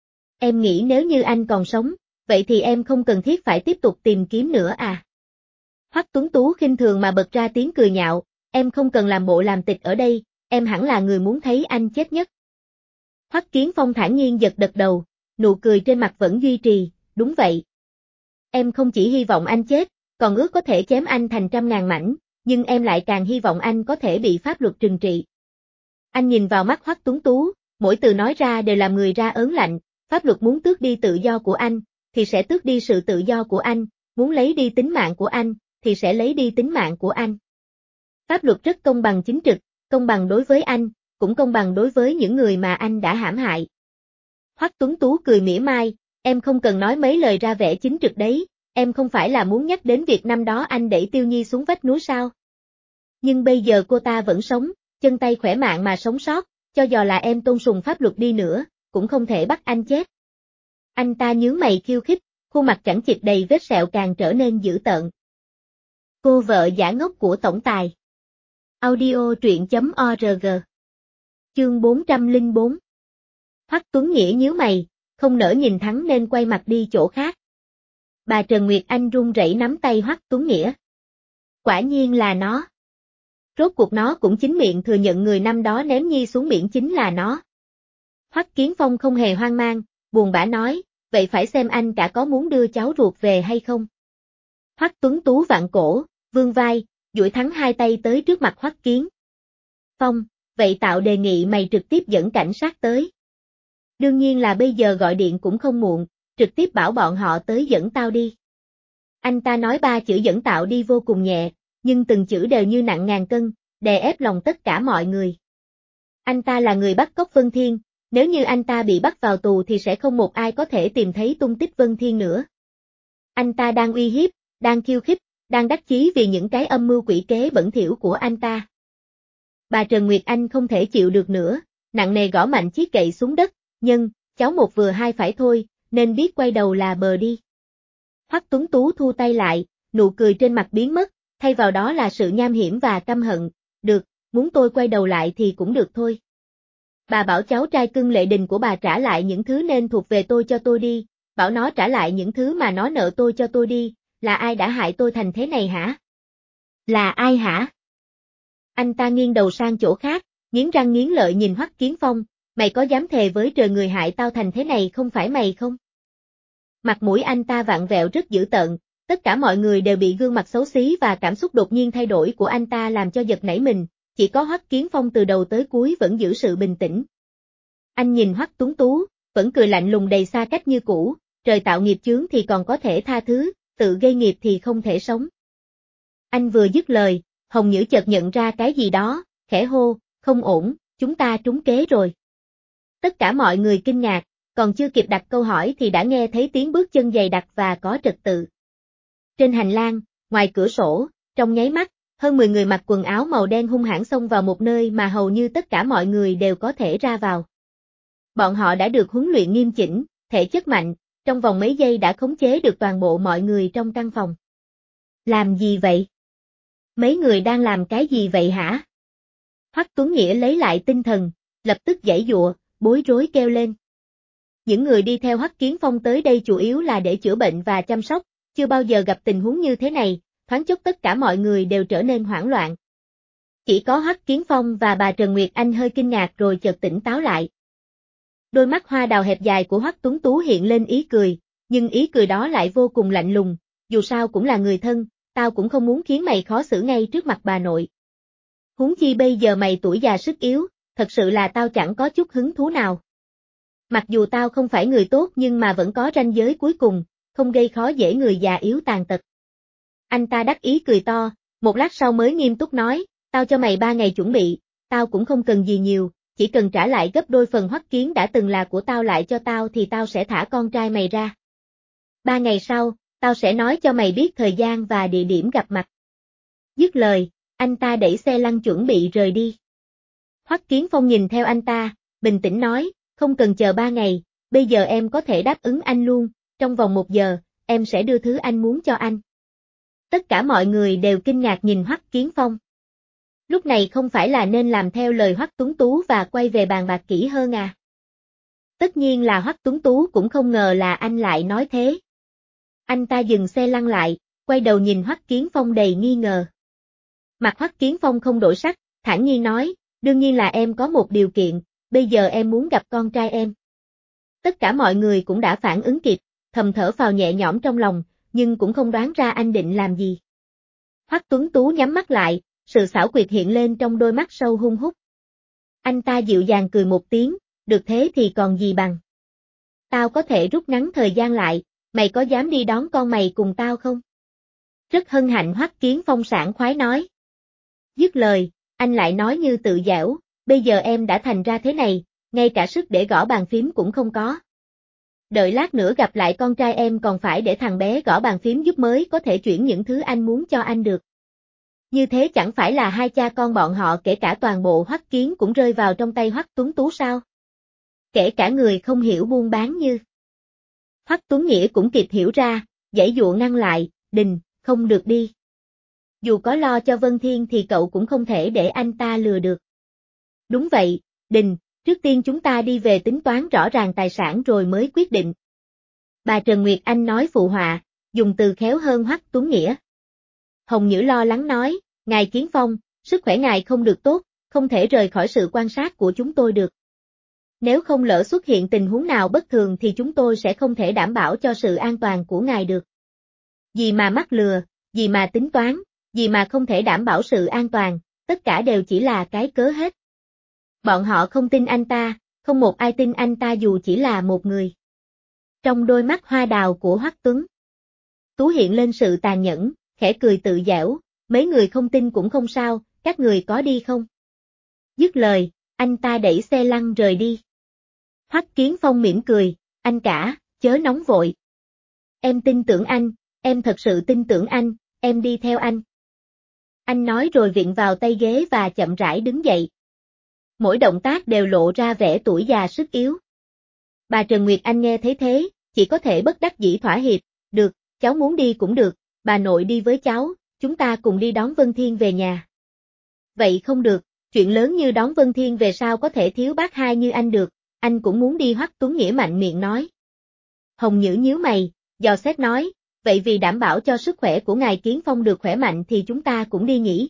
Speaker 1: Em nghĩ nếu như anh còn sống, vậy thì em không cần thiết phải tiếp tục tìm kiếm nữa à. Hoắc Tuấn Tú khinh thường mà bật ra tiếng cười nhạo, em không cần làm bộ làm tịch ở đây, em hẳn là người muốn thấy anh chết nhất. Hoắc Kiến Phong thản nhiên giật gật đầu, nụ cười trên mặt vẫn duy trì, đúng vậy. Em không chỉ hy vọng anh chết, còn ước có thể chém anh thành trăm ngàn mảnh, nhưng em lại càng hy vọng anh có thể bị pháp luật trừng trị. Anh nhìn vào mắt Hoắc Tuấn Tú, mỗi từ nói ra đều làm người ra ớn lạnh, pháp luật muốn tước đi tự do của anh, thì sẽ tước đi sự tự do của anh, muốn lấy đi tính mạng của anh, thì sẽ lấy đi tính mạng của anh. Pháp luật rất công bằng chính trực, công bằng đối với anh, cũng công bằng đối với những người mà anh đã hãm hại. Hoắc Tuấn Tú cười mỉa mai, em không cần nói mấy lời ra vẻ chính trực đấy, em không phải là muốn nhắc đến việc năm đó anh đẩy Tiêu Nhi xuống vách núi sao? Nhưng bây giờ cô ta vẫn sống, chân tay khỏe mạnh mà sống sót, cho dù là em tôn sùng pháp luật đi nữa, cũng không thể bắt anh chết. Anh ta nhướng mày khiêu khích, khuôn mặt chẵn chịt đầy vết sẹo càng trở nên dữ tợn. Cô vợ giả ngốc của tổng tài. Audio truyện.org. Chương 404. Hoắc Tuấn Nghĩa nhíu mày, không nỡ nhìn Thắng nên quay mặt đi chỗ khác. Bà Trần Nguyệt Anh run rẩy nắm tay Hoắc Tuấn Nghĩa. Quả nhiên là nó. Rốt cuộc nó cũng chính miệng thừa nhận người năm đó ném Nhi xuống biển chính là nó. Hoắc Kiến Phong không hề hoang mang, buồn bã nói, vậy phải xem anh cả có muốn đưa cháu ruột về hay không. Hoắc Tuấn Tú vặn cổ, vươn vai, duỗi Thắng hai tay tới trước mặt Hoắc Kiến Phong, vậy tạo đề nghị mày trực tiếp dẫn cảnh sát tới. Đương nhiên là bây giờ gọi điện cũng không muộn, trực tiếp bảo bọn họ tới dẫn tao đi. Anh ta nói ba chữ dẫn tạo đi vô cùng nhẹ, nhưng từng chữ đều như nặng ngàn cân, đè ép lòng tất cả mọi người. Anh ta là người bắt cóc Vân Thiên, nếu như anh ta bị bắt vào tù thì sẽ không một ai có thể tìm thấy tung tích Vân Thiên nữa. Anh ta đang uy hiếp, đang khiêu khích, đang đắc chí vì những cái âm mưu quỷ kế bẩn thỉu của anh ta. Bà Trần Nguyệt Anh không thể chịu được nữa, nặng nề gõ mạnh chiếc gậy xuống đất, nhưng, cháu một vừa hai phải thôi, nên biết quay đầu là bờ đi. Hoắc Tuấn Tú thu tay lại, nụ cười trên mặt biến mất, thay vào đó là sự nham hiểm và căm hận, được, muốn tôi quay đầu lại thì cũng được thôi. Bà bảo cháu trai cưng Lệ Đình của bà trả lại những thứ nên thuộc về tôi cho tôi đi, bảo nó trả lại những thứ mà nó nợ tôi cho tôi đi, là ai đã hại tôi thành thế này hả? Là ai hả? Anh ta nghiêng đầu sang chỗ khác, nghiến răng nghiến lợi nhìn Hoắc Kiến Phong, mày có dám thề với trời người hại tao thành thế này không phải mày không? Mặt mũi anh ta vặn vẹo rất dữ tợn, tất cả mọi người đều bị gương mặt xấu xí và cảm xúc đột nhiên thay đổi của anh ta làm cho giật nảy mình, chỉ có Hoắc Kiến Phong từ đầu tới cuối vẫn giữ sự bình tĩnh. Anh nhìn Hoắc Tuấn Tú, vẫn cười lạnh lùng đầy xa cách như cũ, trời tạo nghiệp chướng thì còn có thể tha thứ, tự gây nghiệp thì không thể sống. Anh vừa dứt lời, Hồng Nhữ chợt nhận ra cái gì đó, khẽ hô, không ổn, chúng ta trúng kế rồi. Tất cả mọi người kinh ngạc, còn chưa kịp đặt câu hỏi thì đã nghe thấy tiếng bước chân dày đặc và có trật tự. Trên hành lang, ngoài cửa sổ, trong nháy mắt, hơn 10 người mặc quần áo màu đen hung hãn xông vào một nơi mà hầu như tất cả mọi người đều có thể ra vào. Bọn họ đã được huấn luyện nghiêm chỉnh, thể chất mạnh, trong vòng mấy giây đã khống chế được toàn bộ mọi người trong căn phòng. Làm gì vậy? Mấy người đang làm cái gì vậy hả? Hoắc Tuấn Nghĩa lấy lại tinh thần, lập tức giãy giụa, bối rối kêu lên. Những người đi theo Hoắc Kiến Phong tới đây chủ yếu là để chữa bệnh và chăm sóc, chưa bao giờ gặp tình huống như thế này, thoáng chốc tất cả mọi người đều trở nên hoảng loạn. Chỉ có Hoắc Kiến Phong và bà Trần Nguyệt Anh hơi kinh ngạc rồi chợt tỉnh táo lại. Đôi mắt hoa đào hẹp dài của Hoắc Tuấn Tú hiện lên ý cười, nhưng ý cười đó lại vô cùng lạnh lùng, dù sao cũng là người thân, tao cũng không muốn khiến mày khó xử ngay trước mặt bà nội. Huống chi bây giờ mày tuổi già sức yếu, thật sự là tao chẳng có chút hứng thú nào. Mặc dù tao không phải người tốt nhưng mà vẫn có ranh giới cuối cùng, không gây khó dễ người già yếu tàn tật. Anh ta đắc ý cười to, một lát sau mới nghiêm túc nói, tao cho mày 3 ngày chuẩn bị, tao cũng không cần gì nhiều, chỉ cần trả lại gấp đôi phần Hoắc Kiến đã từng là của tao lại cho tao thì tao sẽ thả con trai mày ra. 3 ngày sau, tao sẽ nói cho mày biết thời gian và địa điểm gặp mặt. Dứt lời, anh ta đẩy xe lăn chuẩn bị rời đi. Hoắc Kiến Phong nhìn theo anh ta, bình tĩnh nói, không cần chờ 3 ngày, bây giờ em có thể đáp ứng anh luôn, trong vòng 1 giờ, em sẽ đưa thứ anh muốn cho anh. Tất cả mọi người đều kinh ngạc nhìn Hoắc Kiến Phong. Lúc này không phải là nên làm theo lời Hoắc Tuấn Tú và quay về bàn bạc kỹ hơn à? Tất nhiên là Hoắc Tuấn Tú cũng không ngờ là anh lại nói thế. Anh ta dừng xe lăn lại, quay đầu nhìn Hoắc Kiến Phong đầy nghi ngờ. Mặt Hoắc Kiến Phong không đổi sắc, thản nhiên nói, đương nhiên là em có một điều kiện, bây giờ em muốn gặp con trai em. Tất cả mọi người cũng đã phản ứng kịp, thầm thở phào nhẹ nhõm trong lòng, nhưng cũng không đoán ra anh định làm gì. Hoắc Tuấn Tú nhắm mắt lại, sự xảo quyệt hiện lên trong đôi mắt sâu hun hút. Anh ta dịu dàng cười một tiếng, được thế thì còn gì bằng. Tao có thể rút ngắn thời gian lại, mày có dám đi đón con mày cùng tao không? Rất hân hạnh Hoắc Kiến Phong sảng khoái nói. Dứt lời, anh lại nói như tự giễu, bây giờ em đã thành ra thế này, ngay cả sức để gõ bàn phím cũng không có. Đợi lát nữa gặp lại con trai em còn phải để thằng bé gõ bàn phím giúp mới có thể chuyển những thứ anh muốn cho anh được. Như thế chẳng phải là hai cha con bọn họ kể cả toàn bộ Hoắc Kiến cũng rơi vào trong tay Hoắc Tuấn Tú sao? Kể cả người không hiểu buôn bán như. Hoắc Tuấn Nghĩa cũng kịp hiểu ra, giãy giụa ngăn lại, Đình, không được đi. Dù có lo cho Vân Thiên thì cậu cũng không thể để anh ta lừa được. Đúng vậy, Đình, trước tiên chúng ta đi về tính toán rõ ràng tài sản rồi mới quyết định. Bà Trần Nguyệt Anh nói phụ họa, dùng từ khéo hơn Hoắc Tuấn Nghĩa. Hồng Nhữ lo lắng nói, ngài Kiến Phong, sức khỏe ngài không được tốt, không thể rời khỏi sự quan sát của chúng tôi được. Nếu không lỡ xuất hiện tình huống nào bất thường thì chúng tôi sẽ không thể đảm bảo cho sự an toàn của ngài được. Gì mà mắc lừa, gì mà tính toán, gì mà không thể đảm bảo sự an toàn, tất cả đều chỉ là cái cớ hết. Bọn họ không tin anh ta, không một ai tin anh ta dù chỉ là một người. Trong đôi mắt hoa đào của Hoắc Tuấn Tú hiện lên sự tàn nhẫn, khẽ cười tự giễu, mấy người không tin cũng không sao, các người có đi không? Dứt lời, anh ta đẩy xe lăn rời đi. Hoắc Kiến Phong mỉm cười, anh cả, chớ nóng vội. Em tin tưởng anh, em thật sự tin tưởng anh, em đi theo anh. Anh nói rồi viện vào tay ghế và chậm rãi đứng dậy. Mỗi động tác đều lộ ra vẻ tuổi già sức yếu. Bà Trần Nguyệt Anh nghe thấy thế, chỉ có thể bất đắc dĩ thỏa hiệp, được, cháu muốn đi cũng được, bà nội đi với cháu, chúng ta cùng đi đón Vân Thiên về nhà. Vậy không được, chuyện lớn như đón Vân Thiên về sao có thể thiếu bác hai như anh được, anh cũng muốn đi. Hoắc Tuấn Nghĩa mạnh miệng nói. Hồng Nhữ nhíu mày, dò xét nói, vậy vì đảm bảo cho sức khỏe của ngài Kiến Phong được khỏe mạnh thì chúng ta cũng đi nhỉ.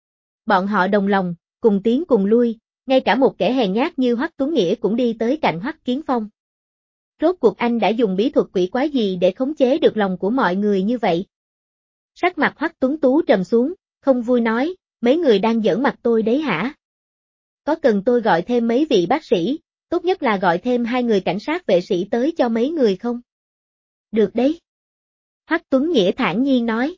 Speaker 1: Bọn họ đồng lòng, cùng tiến cùng lui, ngay cả một kẻ hèn nhát như Hoắc Tuấn Nghĩa cũng đi tới cạnh Hoắc Kiến Phong. Rốt cuộc anh đã dùng bí thuật quỷ quái gì để khống chế được lòng của mọi người như vậy? Sắc mặt Hoắc Tuấn Tú trầm xuống, không vui nói, mấy người đang giỡn mặt tôi đấy hả? Có cần tôi gọi thêm mấy vị bác sĩ, tốt nhất là gọi thêm 2 người cảnh sát vệ sĩ tới cho mấy người không? Được đấy. Hoắc Tuấn Nghĩa thản nhiên nói.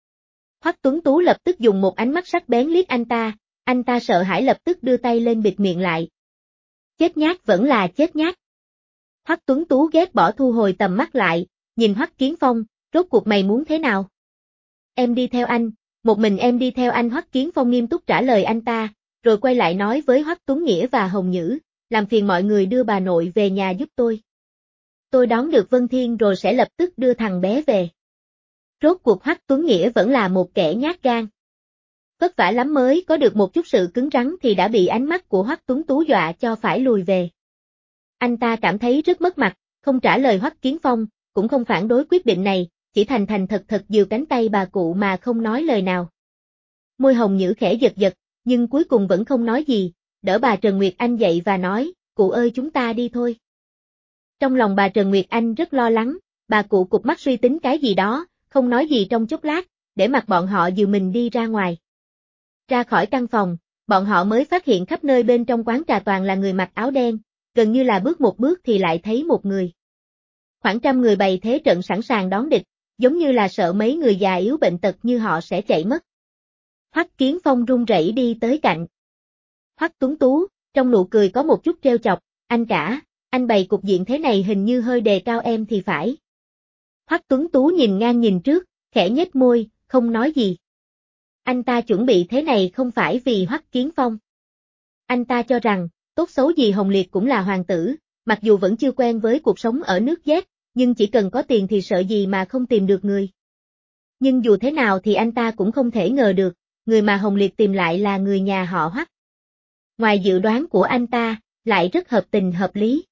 Speaker 1: Hoắc Tuấn Tú lập tức dùng một ánh mắt sắc bén liếc anh ta sợ hãi lập tức đưa tay lên bịt miệng lại. Chết nhát vẫn là chết nhát. Hoắc Tuấn Tú ghét bỏ thu hồi tầm mắt lại, nhìn Hoắc Kiến Phong, rốt cuộc mày muốn thế nào? Em đi theo anh, một mình em đi theo anh. Hoắc Kiến Phong nghiêm túc trả lời anh ta, rồi quay lại nói với Hoắc Tuấn Nghĩa và Hồng Nhữ, làm phiền mọi người đưa bà nội về nhà giúp tôi. Tôi đón được Vân Thiên rồi sẽ lập tức đưa thằng bé về. Rốt cuộc Hoắc Tuấn Nghĩa vẫn là một kẻ nhát gan. Vất vả lắm mới có được một chút sự cứng rắn thì đã bị ánh mắt của Hoắc Tuấn Tú dọa cho phải lùi về. Anh ta cảm thấy rất mất mặt, không trả lời Hoắc Kiến Phong, cũng không phản đối quyết định này, chỉ thành thành thật thật dìu cánh tay bà cụ mà không nói lời nào. Môi Hồng Nhữ khẽ giật giật, nhưng cuối cùng vẫn không nói gì, đỡ bà Trần Nguyệt Anh dậy và nói, cụ ơi chúng ta đi thôi. Trong lòng bà Trần Nguyệt Anh rất lo lắng, bà cụ cụp mắt suy tính cái gì đó, không nói gì trong chốc lát, để mặc bọn họ dìu mình đi ra ngoài. Ra khỏi căn phòng, bọn họ mới phát hiện khắp nơi bên trong quán trà toàn là người mặc áo đen, gần như là bước một bước thì lại thấy một người. Khoảng trăm người bày thế trận sẵn sàng đón địch, giống như là sợ mấy người già yếu bệnh tật như họ sẽ chạy mất. Hoắc Kiến Phong run rẩy đi tới cạnh. Hoắc Tuấn Tú, trong nụ cười có một chút trêu chọc, anh cả, anh bày cục diện thế này hình như hơi đề cao em thì phải. Hoắc Tuấn Tú nhìn ngang nhìn trước, khẽ nhếch môi, không nói gì. Anh ta chuẩn bị thế này không phải vì Hoắc Kiến Phong. Anh ta cho rằng, tốt xấu gì Hồng Liệt cũng là hoàng tử, mặc dù vẫn chưa quen với cuộc sống ở nước Z, nhưng chỉ cần có tiền thì sợ gì mà không tìm được người. Nhưng dù thế nào thì anh ta cũng không thể ngờ được, người mà Hồng Liệt tìm lại là người nhà họ Hoắc. Ngoài dự đoán của anh ta, lại rất hợp tình hợp lý.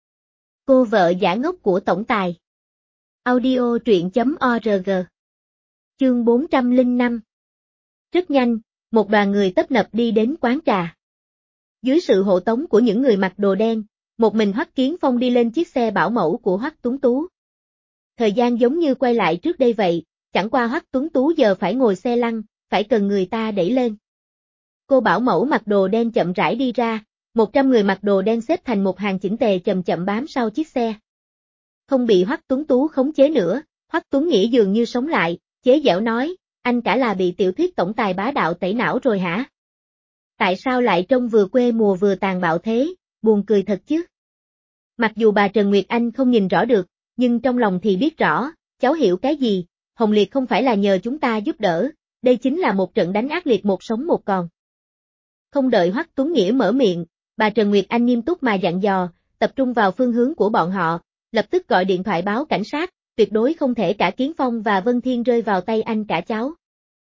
Speaker 1: Cô vợ giả ngốc của tổng tài. Audio truyện.org. Chương 405. Rất nhanh, một đoàn người tấp nập đi đến quán trà. Dưới sự hộ tống của những người mặc đồ đen, một mình Hoắc Kiến Phong đi lên chiếc xe bảo mẫu của Hoắc Tuấn Tú. Thời gian giống như quay lại trước đây vậy, chẳng qua Hoắc Tuấn Tú giờ phải ngồi xe lăn, phải cần người ta đẩy lên. Cô bảo mẫu mặc đồ đen chậm rãi đi ra, 100 người mặc đồ đen xếp thành một hàng chỉnh tề chậm chậm bám sau chiếc xe. Không bị Hoắc Tuấn Tú khống chế nữa, Hoắc Tuấn Nghĩa dường như sống lại, chế giễu nói, anh cả là bị tiểu thuyết tổng tài bá đạo tẩy não rồi hả? Tại sao lại trông vừa quê mùa vừa tàn bạo thế, buồn cười thật chứ? Mặc dù bà Trần Nguyệt Anh không nhìn rõ được, nhưng trong lòng thì biết rõ, cháu hiểu cái gì, Hồng Liệt không phải là nhờ chúng ta giúp đỡ, đây chính là một trận đánh ác liệt một sống một còn. Không đợi Hoắc Tuấn Nghĩa mở miệng, bà Trần Nguyệt Anh nghiêm túc mà dặn dò, tập trung vào phương hướng của bọn họ, lập tức gọi điện thoại báo cảnh sát, tuyệt đối không thể cả Kiến Phong và Vân Thiên rơi vào tay anh cả cháu.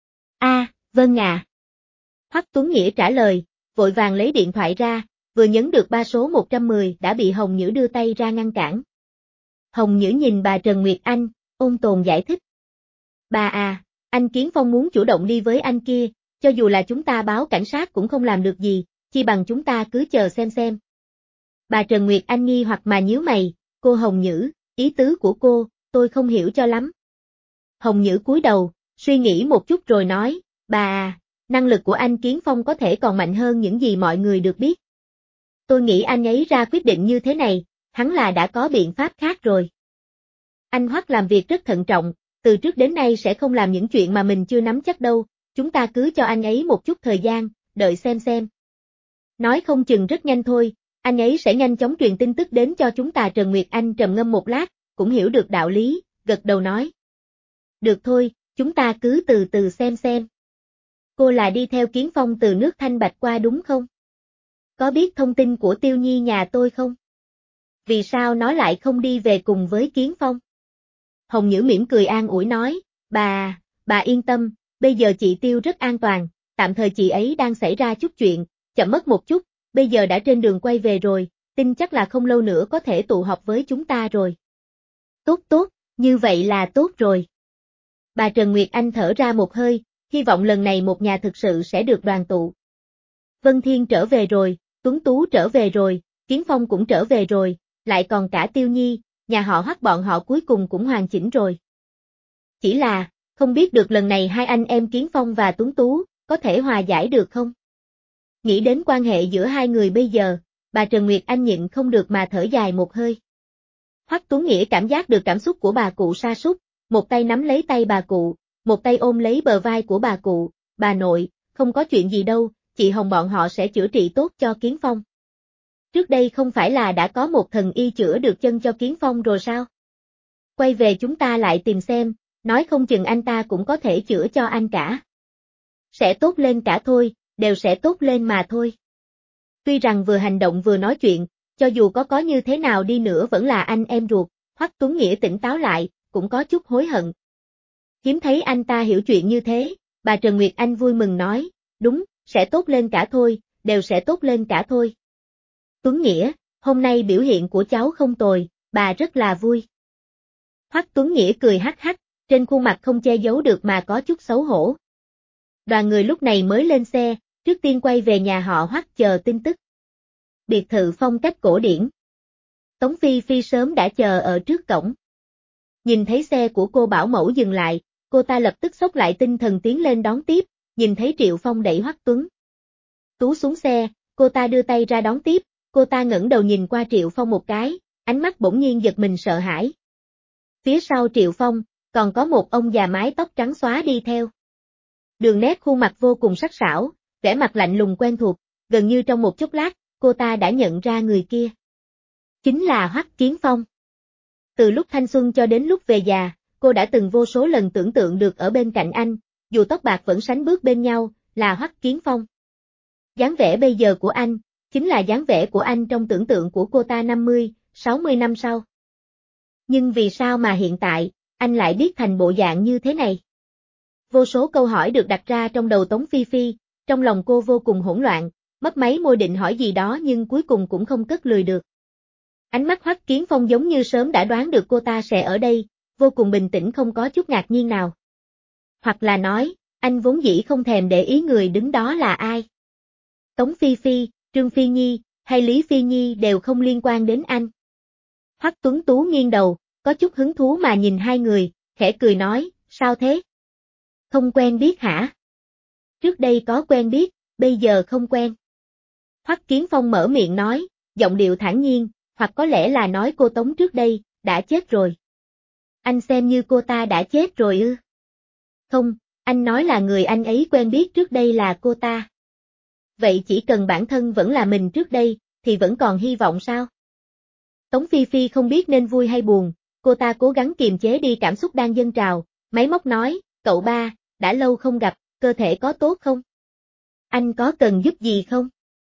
Speaker 1: Vâng ạ. Hoắc Tuấn Nghĩa trả lời, vội vàng lấy điện thoại ra, vừa nhấn được ba số 110 đã bị Hồng Nhữ đưa tay ra ngăn cản. Hồng Nhữ nhìn bà Trần Nguyệt Anh, ôn tồn giải thích. Bà à, anh Kiến Phong muốn chủ động đi với anh kia, cho dù là chúng ta báo cảnh sát cũng không làm được gì, chi bằng chúng ta cứ chờ xem. Bà Trần Nguyệt Anh nghi hoặc mà nhíu mày, cô Hồng Nhữ, ý tứ của cô, tôi không hiểu cho lắm. Hồng Nhữ cúi đầu, suy nghĩ một chút rồi nói, bà à, năng lực của anh Kiến Phong có thể còn mạnh hơn những gì mọi người được biết. Tôi nghĩ anh ấy ra quyết định như thế này, hắn là đã có biện pháp khác rồi. Anh Hoắc làm việc rất thận trọng, từ trước đến nay sẽ không làm những chuyện mà mình chưa nắm chắc đâu, chúng ta cứ cho anh ấy một chút thời gian, đợi xem. Nói không chừng rất nhanh thôi, anh ấy sẽ nhanh chóng truyền tin tức đến cho chúng ta. Trần Nguyệt Anh trầm ngâm một lát, cũng hiểu được đạo lý, gật đầu nói. Được thôi, chúng ta cứ từ từ xem. Cô là đi theo Kiến Phong từ nước Thanh Bạch qua đúng không? Có biết thông tin của Tiêu Nhi nhà tôi không? Vì sao nó lại không đi về cùng với Kiến Phong? Hồng Nhữ mỉm cười an ủi nói, bà yên tâm, bây giờ chị Tiêu rất an toàn, tạm thời chị ấy đang xảy ra chút chuyện, chậm mất một chút, bây giờ đã trên đường quay về rồi, tin chắc là không lâu nữa có thể tụ họp với chúng ta rồi. Tốt, như vậy là tốt rồi. Bà Trần Nguyệt Anh thở ra một hơi, hy vọng lần này một nhà thực sự sẽ được đoàn tụ. Vân Thiên trở về rồi, Tuấn Tú trở về rồi, Kiến Phong cũng trở về rồi, lại còn cả Tiêu Nhi, nhà họ Hoắc bọn họ cuối cùng cũng hoàn chỉnh rồi. Chỉ là, không biết được lần này hai anh em Kiến Phong và Tuấn Tú, có thể hòa giải được không? Nghĩ đến quan hệ giữa hai người bây giờ, bà Trần Nguyệt Anh nhịn không được mà thở dài một hơi. Hoắc Tuấn Nghĩa cảm giác được cảm xúc của bà cụ sa sút, một tay nắm lấy tay bà cụ, một tay ôm lấy bờ vai của bà cụ, bà nội, không có chuyện gì đâu, chị Hồng bọn họ sẽ chữa trị tốt cho Kiến Phong. Trước đây không phải là đã có một thần y chữa được chân cho Kiến Phong rồi sao? Quay về chúng ta lại tìm xem, nói không chừng anh ta cũng có thể chữa cho anh cả. Sẽ tốt lên cả thôi, đều sẽ tốt lên mà thôi. Tuy rằng vừa hành động vừa nói chuyện, cho dù có như thế nào đi nữa vẫn là anh em ruột, Hoắc Tuấn Nghĩa tỉnh táo lại, cũng có chút hối hận. Hiếm thấy anh ta hiểu chuyện như thế, bà Trần Nguyệt Anh vui mừng nói, đúng, sẽ tốt lên cả thôi, đều sẽ tốt lên cả thôi. Tuấn Nghĩa, hôm nay biểu hiện của cháu không tồi, bà rất là vui. Hoắc Tuấn Nghĩa cười hắc hắc, trên khuôn mặt không che giấu được mà có chút xấu hổ. Đoàn người lúc này mới lên xe, trước tiên quay về nhà họ Hoắc chờ tin tức. Biệt thự phong cách cổ điển. Tống Phi Phi sớm đã chờ ở trước cổng. Nhìn thấy xe của cô bảo mẫu dừng lại, cô ta lập tức xốc lại tinh thần tiến lên đón tiếp, nhìn thấy Triệu Phong đẩy Hoắc Tuấn Tú xuống xe, cô ta đưa tay ra đón tiếp, cô ta ngẩng đầu nhìn qua Triệu Phong một cái, ánh mắt bỗng nhiên giật mình sợ hãi. Phía sau Triệu Phong, còn có một ông già mái tóc trắng xóa đi theo. Đường nét khuôn mặt vô cùng sắc sảo, vẻ mặt lạnh lùng quen thuộc, gần như trong một chốc lát, cô ta đã nhận ra người kia. Chính là Hoắc Kiến Phong. Từ lúc thanh xuân cho đến lúc về già, cô đã từng vô số lần tưởng tượng được ở bên cạnh anh, dù tóc bạc vẫn sánh bước bên nhau, là Hoắc Kiến Phong. Dáng vẻ bây giờ của anh, chính là dáng vẻ của anh trong tưởng tượng của cô ta 50, 60 năm sau. Nhưng vì sao mà hiện tại, anh lại biết thành bộ dạng như thế này? Vô số câu hỏi được đặt ra trong đầu Tống Phi Phi, trong lòng cô vô cùng hỗn loạn, mấp máy môi định hỏi gì đó nhưng cuối cùng cũng không cất lời được. Ánh mắt Hoắc Kiến Phong giống như sớm đã đoán được cô ta sẽ ở đây, vô cùng bình tĩnh không có chút ngạc nhiên nào. Hoặc là nói, anh vốn dĩ không thèm để ý người đứng đó là ai. Tống Phi Phi, Trương Phi Nhi, hay Lý Phi Nhi đều không liên quan đến anh. Hoắc Tuấn Tú nghiêng đầu, có chút hứng thú mà nhìn hai người, khẽ cười nói, sao thế? Không quen biết hả? Trước đây có quen biết, bây giờ không quen. Hoắc Kiến Phong mở miệng nói, giọng điệu thản nhiên, hoặc có lẽ là nói cô Tống trước đây, đã chết rồi. Anh xem như cô ta đã chết rồi ư? Không, anh nói là người anh ấy quen biết trước đây là cô ta. Vậy chỉ cần bản thân vẫn là mình trước đây, thì vẫn còn hy vọng sao? Tống Phi Phi không biết nên vui hay buồn, cô ta cố gắng kiềm chế đi cảm xúc đang dâng trào, máy móc nói, cậu ba, đã lâu không gặp, cơ thể có tốt không? Anh có cần giúp gì không?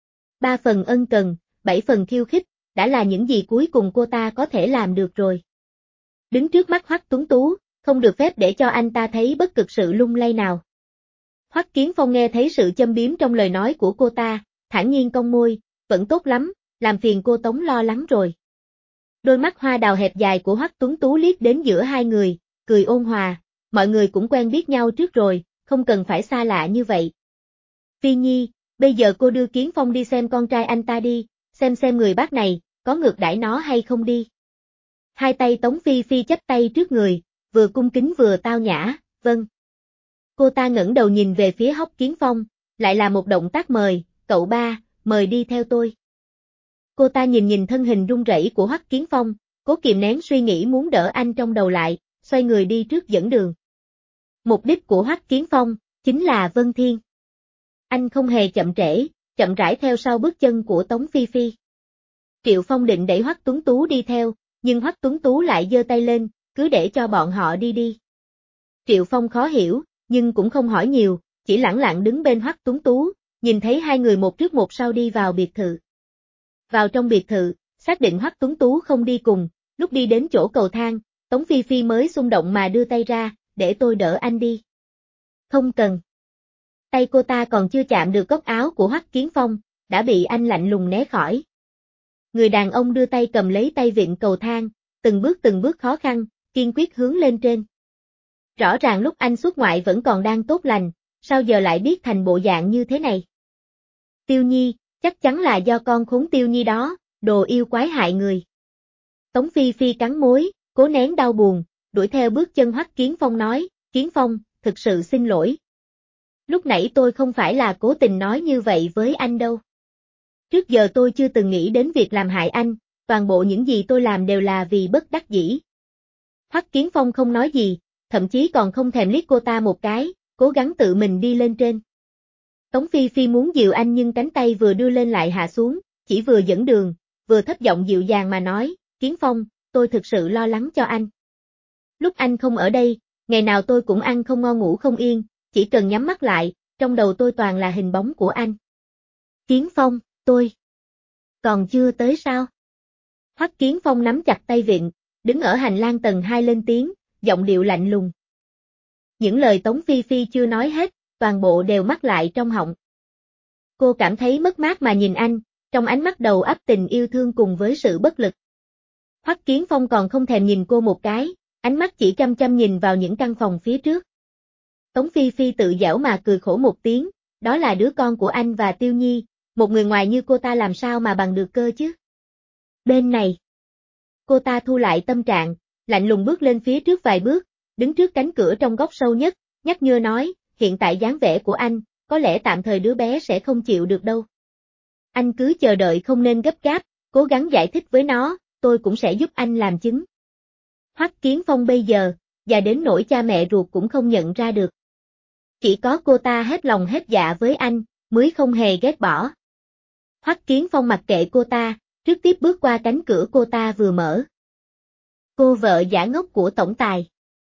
Speaker 1: 3 phần ân cần, 7 phần khiêu khích, đã là những gì cuối cùng cô ta có thể làm được rồi. Đứng trước mắt Hoắc Tuấn Tú, không được phép để cho anh ta thấy bất cực sự lung lay nào. Hoắc Kiến Phong nghe thấy sự châm biếm trong lời nói của cô ta, thản nhiên cong môi, vẫn tốt lắm, làm phiền cô Tống lo lắng rồi. Đôi mắt hoa đào hẹp dài của Hoắc Tuấn Tú liếc đến giữa hai người, cười ôn hòa, mọi người cũng quen biết nhau trước rồi, không cần phải xa lạ như vậy. Phi Nhi, bây giờ cô đưa Kiến Phong đi xem con trai anh ta đi, xem người bác này, có ngược đãi nó hay không đi. Hai tay Tống Phi Phi chắp tay trước người, vừa cung kính vừa tao nhã, vâng. Cô ta ngẩng đầu nhìn về phía Hoắc Kiến Phong, lại là một động tác mời, cậu ba, mời đi theo tôi. Cô ta nhìn thân hình run rẩy của Hoắc Kiến Phong, cố kìm nén suy nghĩ muốn đỡ anh trong đầu lại, xoay người đi trước dẫn đường. Mục đích của Hoắc Kiến Phong, chính là Vân Thiên. Anh không hề chậm trễ, chậm rãi theo sau bước chân của Tống Phi Phi. Triệu Phong định đẩy Hoắc Tuấn Tú đi theo, nhưng Hoắc Tuấn Tú lại giơ tay lên, cứ để cho bọn họ đi đi. Triệu Phong khó hiểu, nhưng cũng không hỏi nhiều, chỉ lẳng lặng đứng bên Hoắc Tuấn Tú, nhìn thấy hai người một trước một sau đi vào biệt thự. Vào trong biệt thự, xác định Hoắc Tuấn Tú không đi cùng, lúc đi đến chỗ cầu thang, Tống Phi Phi mới xung động mà đưa tay ra, để tôi đỡ anh đi. Không cần. Tay cô ta còn chưa chạm được góc áo của Hoắc Kiến Phong, đã bị anh lạnh lùng né khỏi. Người đàn ông đưa tay cầm lấy tay vịn cầu thang, từng bước khó khăn, kiên quyết hướng lên trên. Rõ ràng lúc anh xuất ngoại vẫn còn đang tốt lành, sao giờ lại biết thành bộ dạng như thế này? Tiêu Nhi, chắc chắn là do con khốn Tiêu Nhi đó, đồ yêu quái hại người. Tống Phi Phi cắn môi, cố nén đau buồn, đuổi theo bước chân Hoắc Kiến Phong nói, Kiến Phong, thực sự xin lỗi. Lúc nãy tôi không phải là cố tình nói như vậy với anh đâu. Trước giờ tôi chưa từng nghĩ đến việc làm hại anh, toàn bộ những gì tôi làm đều là vì bất đắc dĩ. Hoắc Kiến Phong không nói gì, thậm chí còn không thèm liếc cô ta một cái, cố gắng tự mình đi lên trên. Tống Phi Phi muốn dìu anh nhưng cánh tay vừa đưa lên lại hạ xuống, chỉ vừa dẫn đường, vừa thấp giọng dịu dàng mà nói, Kiến Phong, tôi thực sự lo lắng cho anh. Lúc anh không ở đây, ngày nào tôi cũng ăn không ngon ngủ không yên, chỉ cần nhắm mắt lại, trong đầu tôi toàn là hình bóng của anh. Kiến Phong, tôi còn chưa tới sao? Hoắc Kiến Phong nắm chặt tay vịn, đứng ở hành lang tầng 2 lên tiếng, giọng điệu lạnh lùng. Những lời Tống Phi Phi chưa nói hết, toàn bộ đều mắc lại trong họng. Cô cảm thấy mất mát mà nhìn anh, trong ánh mắt đầu ắp tình yêu thương cùng với sự bất lực. Hoắc Kiến Phong còn không thèm nhìn cô một cái, ánh mắt chỉ chăm chăm nhìn vào những căn phòng phía trước. Tống Phi Phi tự giễu mà cười khổ một tiếng, đó là đứa con của anh và Tiêu Nhi, một người ngoài như cô ta làm sao mà bằng được cơ chứ. Bên này, cô ta thu lại tâm trạng, lạnh lùng bước lên phía trước vài bước, đứng trước cánh cửa trong góc sâu nhất, nhắc nhở nói, hiện tại dáng vẻ của anh, có lẽ tạm thời đứa bé sẽ không chịu được đâu. Anh cứ chờ đợi không nên gấp gáp, cố gắng giải thích với nó, tôi cũng sẽ giúp anh làm chứng. Hoắc Kiến Phong bây giờ, già đến nỗi cha mẹ ruột cũng không nhận ra được. Chỉ có cô ta hết lòng hết dạ với anh, mới không hề ghét bỏ. Hoắc Kiến Phong mặc kệ cô ta, trước tiếp bước qua cánh cửa cô ta vừa mở. Cô vợ giả ngốc của tổng tài.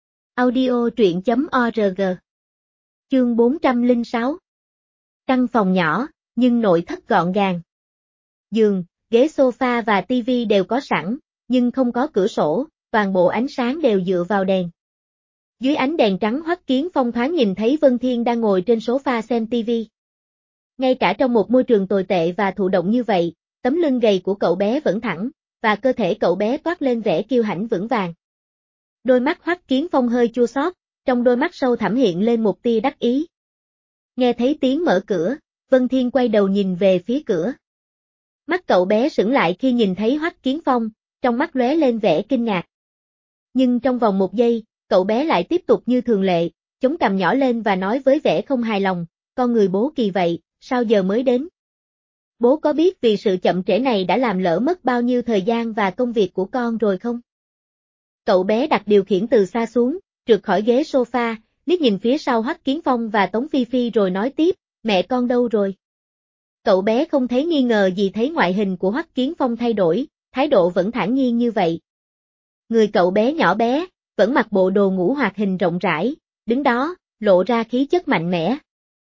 Speaker 1: Audio truyện.org. Chương 406. Căn phòng nhỏ, nhưng nội thất gọn gàng. Giường, ghế sofa và tivi đều có sẵn, nhưng không có cửa sổ, toàn bộ ánh sáng đều dựa vào đèn. Dưới ánh đèn trắng Hoắc Kiến Phong thoáng nhìn thấy Vân Thiên đang ngồi trên sofa xem tivi. Ngay cả trong một môi trường tồi tệ và thụ động như vậy, tấm lưng gầy của cậu bé vẫn thẳng, và cơ thể cậu bé toát lên vẻ kiêu hãnh vững vàng. Đôi mắt Hoắc Kiến Phong hơi chua xót, trong đôi mắt sâu thẳm hiện lên một tia đắc ý. Nghe thấy tiếng mở cửa, Vân Thiên quay đầu nhìn về phía cửa. Mắt cậu bé sững lại khi nhìn thấy Hoắc Kiến Phong, trong mắt lóe lên vẻ kinh ngạc. Nhưng trong vòng một giây, cậu bé lại tiếp tục như thường lệ, chống cằm nhỏ lên và nói với vẻ không hài lòng, con người bố kỳ vậy, sao giờ mới đến? Bố có biết vì sự chậm trễ này đã làm lỡ mất bao nhiêu thời gian và công việc của con rồi không? Cậu bé đặt điều khiển từ xa xuống, trượt khỏi ghế sofa, liếc nhìn phía sau Hoắc Kiến Phong và Tống Phi Phi rồi nói tiếp, mẹ con đâu rồi? Cậu bé không thấy nghi ngờ gì thấy ngoại hình của Hoắc Kiến Phong thay đổi, thái độ vẫn thản nhiên như vậy. Người cậu bé nhỏ bé, vẫn mặc bộ đồ ngủ hoạt hình rộng rãi, đứng đó, lộ ra khí chất mạnh mẽ.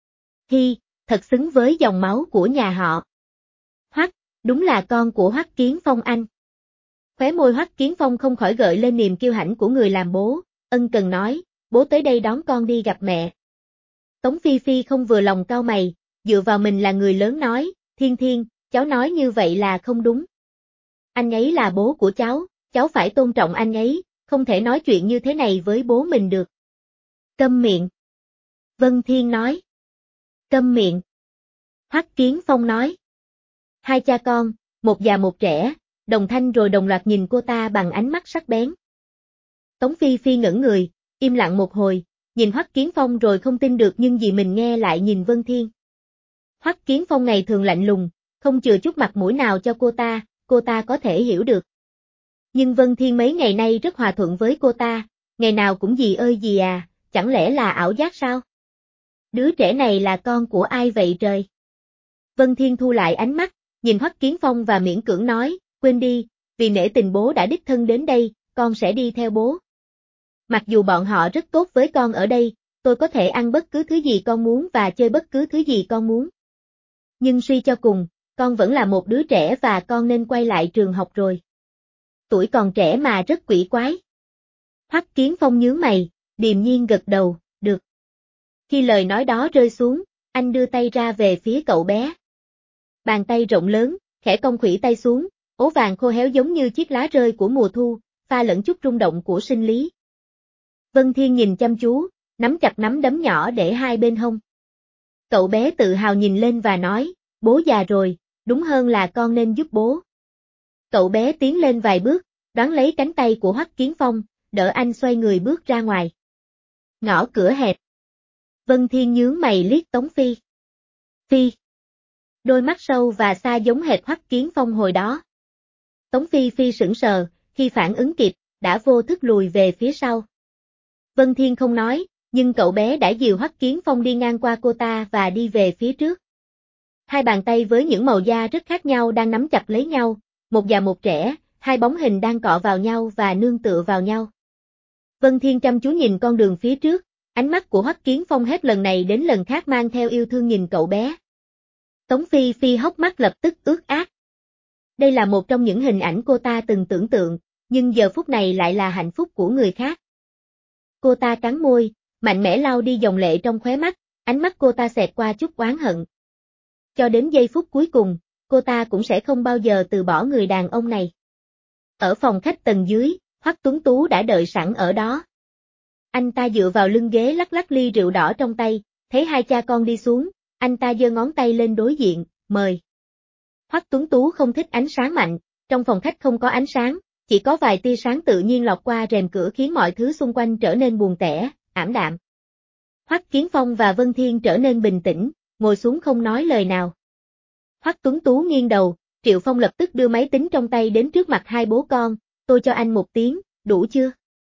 Speaker 1: Hi, thật xứng với dòng máu của nhà họ. Hoắc, đúng là con của Hoắc Kiến Phong anh. Khóe môi Hoắc Kiến Phong không khỏi gợi lên niềm kiêu hãnh của người làm bố, ân cần nói, bố tới đây đón con đi gặp mẹ. Tống Phi Phi không vừa lòng cau mày, dựa vào mình là người lớn nói, Thiên Thiên, cháu nói như vậy là không đúng. Anh ấy là bố của cháu phải tôn trọng anh ấy, không thể nói chuyện như thế này với bố mình được. Câm miệng. Vân Thiên nói. Câm miệng. Hoắc Kiến Phong nói. Hai cha con, một già một trẻ, đồng thanh rồi đồng loạt nhìn cô ta bằng ánh mắt sắc bén. Tống Phi Phi ngẩn người, im lặng một hồi, nhìn Hoắc Kiến Phong rồi không tin được nhưng vì mình nghe lại nhìn Vân Thiên. Hoắc Kiến Phong ngày thường lạnh lùng, không chừa chút mặt mũi nào cho cô ta có thể hiểu được. Nhưng Vân Thiên mấy ngày nay rất hòa thuận với cô ta, ngày nào cũng gì ơi gì à, chẳng lẽ là ảo giác sao? Đứa trẻ này là con của ai vậy trời? Vân Thiên thu lại ánh mắt, nhìn Hoắc Kiến Phong và miễn cưỡng nói, quên đi, vì nể tình bố đã đích thân đến đây, con sẽ đi theo bố. Mặc dù bọn họ rất tốt với con ở đây, tôi có thể ăn bất cứ thứ gì con muốn và chơi bất cứ thứ gì con muốn. Nhưng suy cho cùng, con vẫn là một đứa trẻ và con nên quay lại trường học rồi. Tuổi còn trẻ mà rất quỷ quái. Hoắc Kiến Phong nhướng mày, điềm nhiên gật đầu, được. Khi lời nói đó rơi xuống, anh đưa tay ra về phía cậu bé. Bàn tay rộng lớn, khẽ cong khuỷu tay xuống, ố vàng khô héo giống như chiếc lá rơi của mùa thu, pha lẫn chút rung động của sinh lý. Vân Thiên nhìn chăm chú, nắm chặt nắm đấm nhỏ để hai bên hông. Cậu bé tự hào nhìn lên và nói, bố già rồi, đúng hơn là con nên giúp bố. Cậu bé tiến lên vài bước, đoán lấy cánh tay của Hoắc Kiến Phong, đỡ anh xoay người bước ra ngoài. Ngõ cửa hẹp. Vân Thiên nhướng mày liếc Tống Phi. Phi. Đôi mắt sâu và xa giống hệt Hoắc Kiến Phong hồi đó. Tống Phi Phi sững sờ, khi phản ứng kịp, đã vô thức lùi về phía sau. Vân Thiên không nói, nhưng cậu bé đã dìu Hoắc Kiến Phong đi ngang qua cô ta và đi về phía trước. Hai bàn tay với những màu da rất khác nhau đang nắm chặt lấy nhau, một già một trẻ, hai bóng hình đang cọ vào nhau và nương tựa vào nhau. Vân Thiên chăm chú nhìn con đường phía trước, ánh mắt của Hoắc Kiến Phong hết lần này đến lần khác mang theo yêu thương nhìn cậu bé. Tống Phi Phi hốc mắt lập tức ướt át. Đây là một trong những hình ảnh cô ta từng tưởng tượng, nhưng giờ phút này lại là hạnh phúc của người khác. Cô ta cắn môi, mạnh mẽ lau đi dòng lệ trong khóe mắt, ánh mắt cô ta xẹt qua chút oán hận. Cho đến giây phút cuối cùng, cô ta cũng sẽ không bao giờ từ bỏ người đàn ông này. Ở phòng khách tầng dưới, Hoắc Tuấn Tú đã đợi sẵn ở đó. Anh ta dựa vào lưng ghế lắc lắc ly rượu đỏ trong tay, thấy hai cha con đi xuống, anh ta giơ ngón tay lên đối diện, mời. Hoắc Tuấn Tú không thích ánh sáng mạnh, trong phòng khách không có ánh sáng, chỉ có vài tia sáng tự nhiên lọt qua rèm cửa khiến mọi thứ xung quanh trở nên buồn tẻ, ảm đạm. Hoắc Kiến Phong và Vân Thiên trở nên bình tĩnh, ngồi xuống không nói lời nào. Hoắc Tuấn Tú nghiêng đầu, Triệu Phong lập tức đưa máy tính trong tay đến trước mặt hai bố con, tôi cho anh một tiếng, đủ chưa?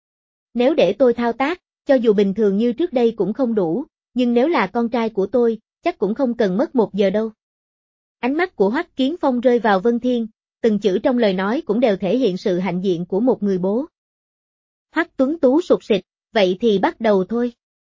Speaker 1: Nếu để tôi thao tác, cho dù bình thường như trước đây cũng không đủ, nhưng nếu là con trai của tôi, chắc cũng không cần mất 1 giờ đâu. Ánh mắt của Hoắc Kiến Phong rơi vào Vân Thiên, từng chữ trong lời nói cũng đều thể hiện sự hãnh diện của một người bố. Hoắc Tuấn Tú sụt sịt, vậy thì bắt đầu thôi.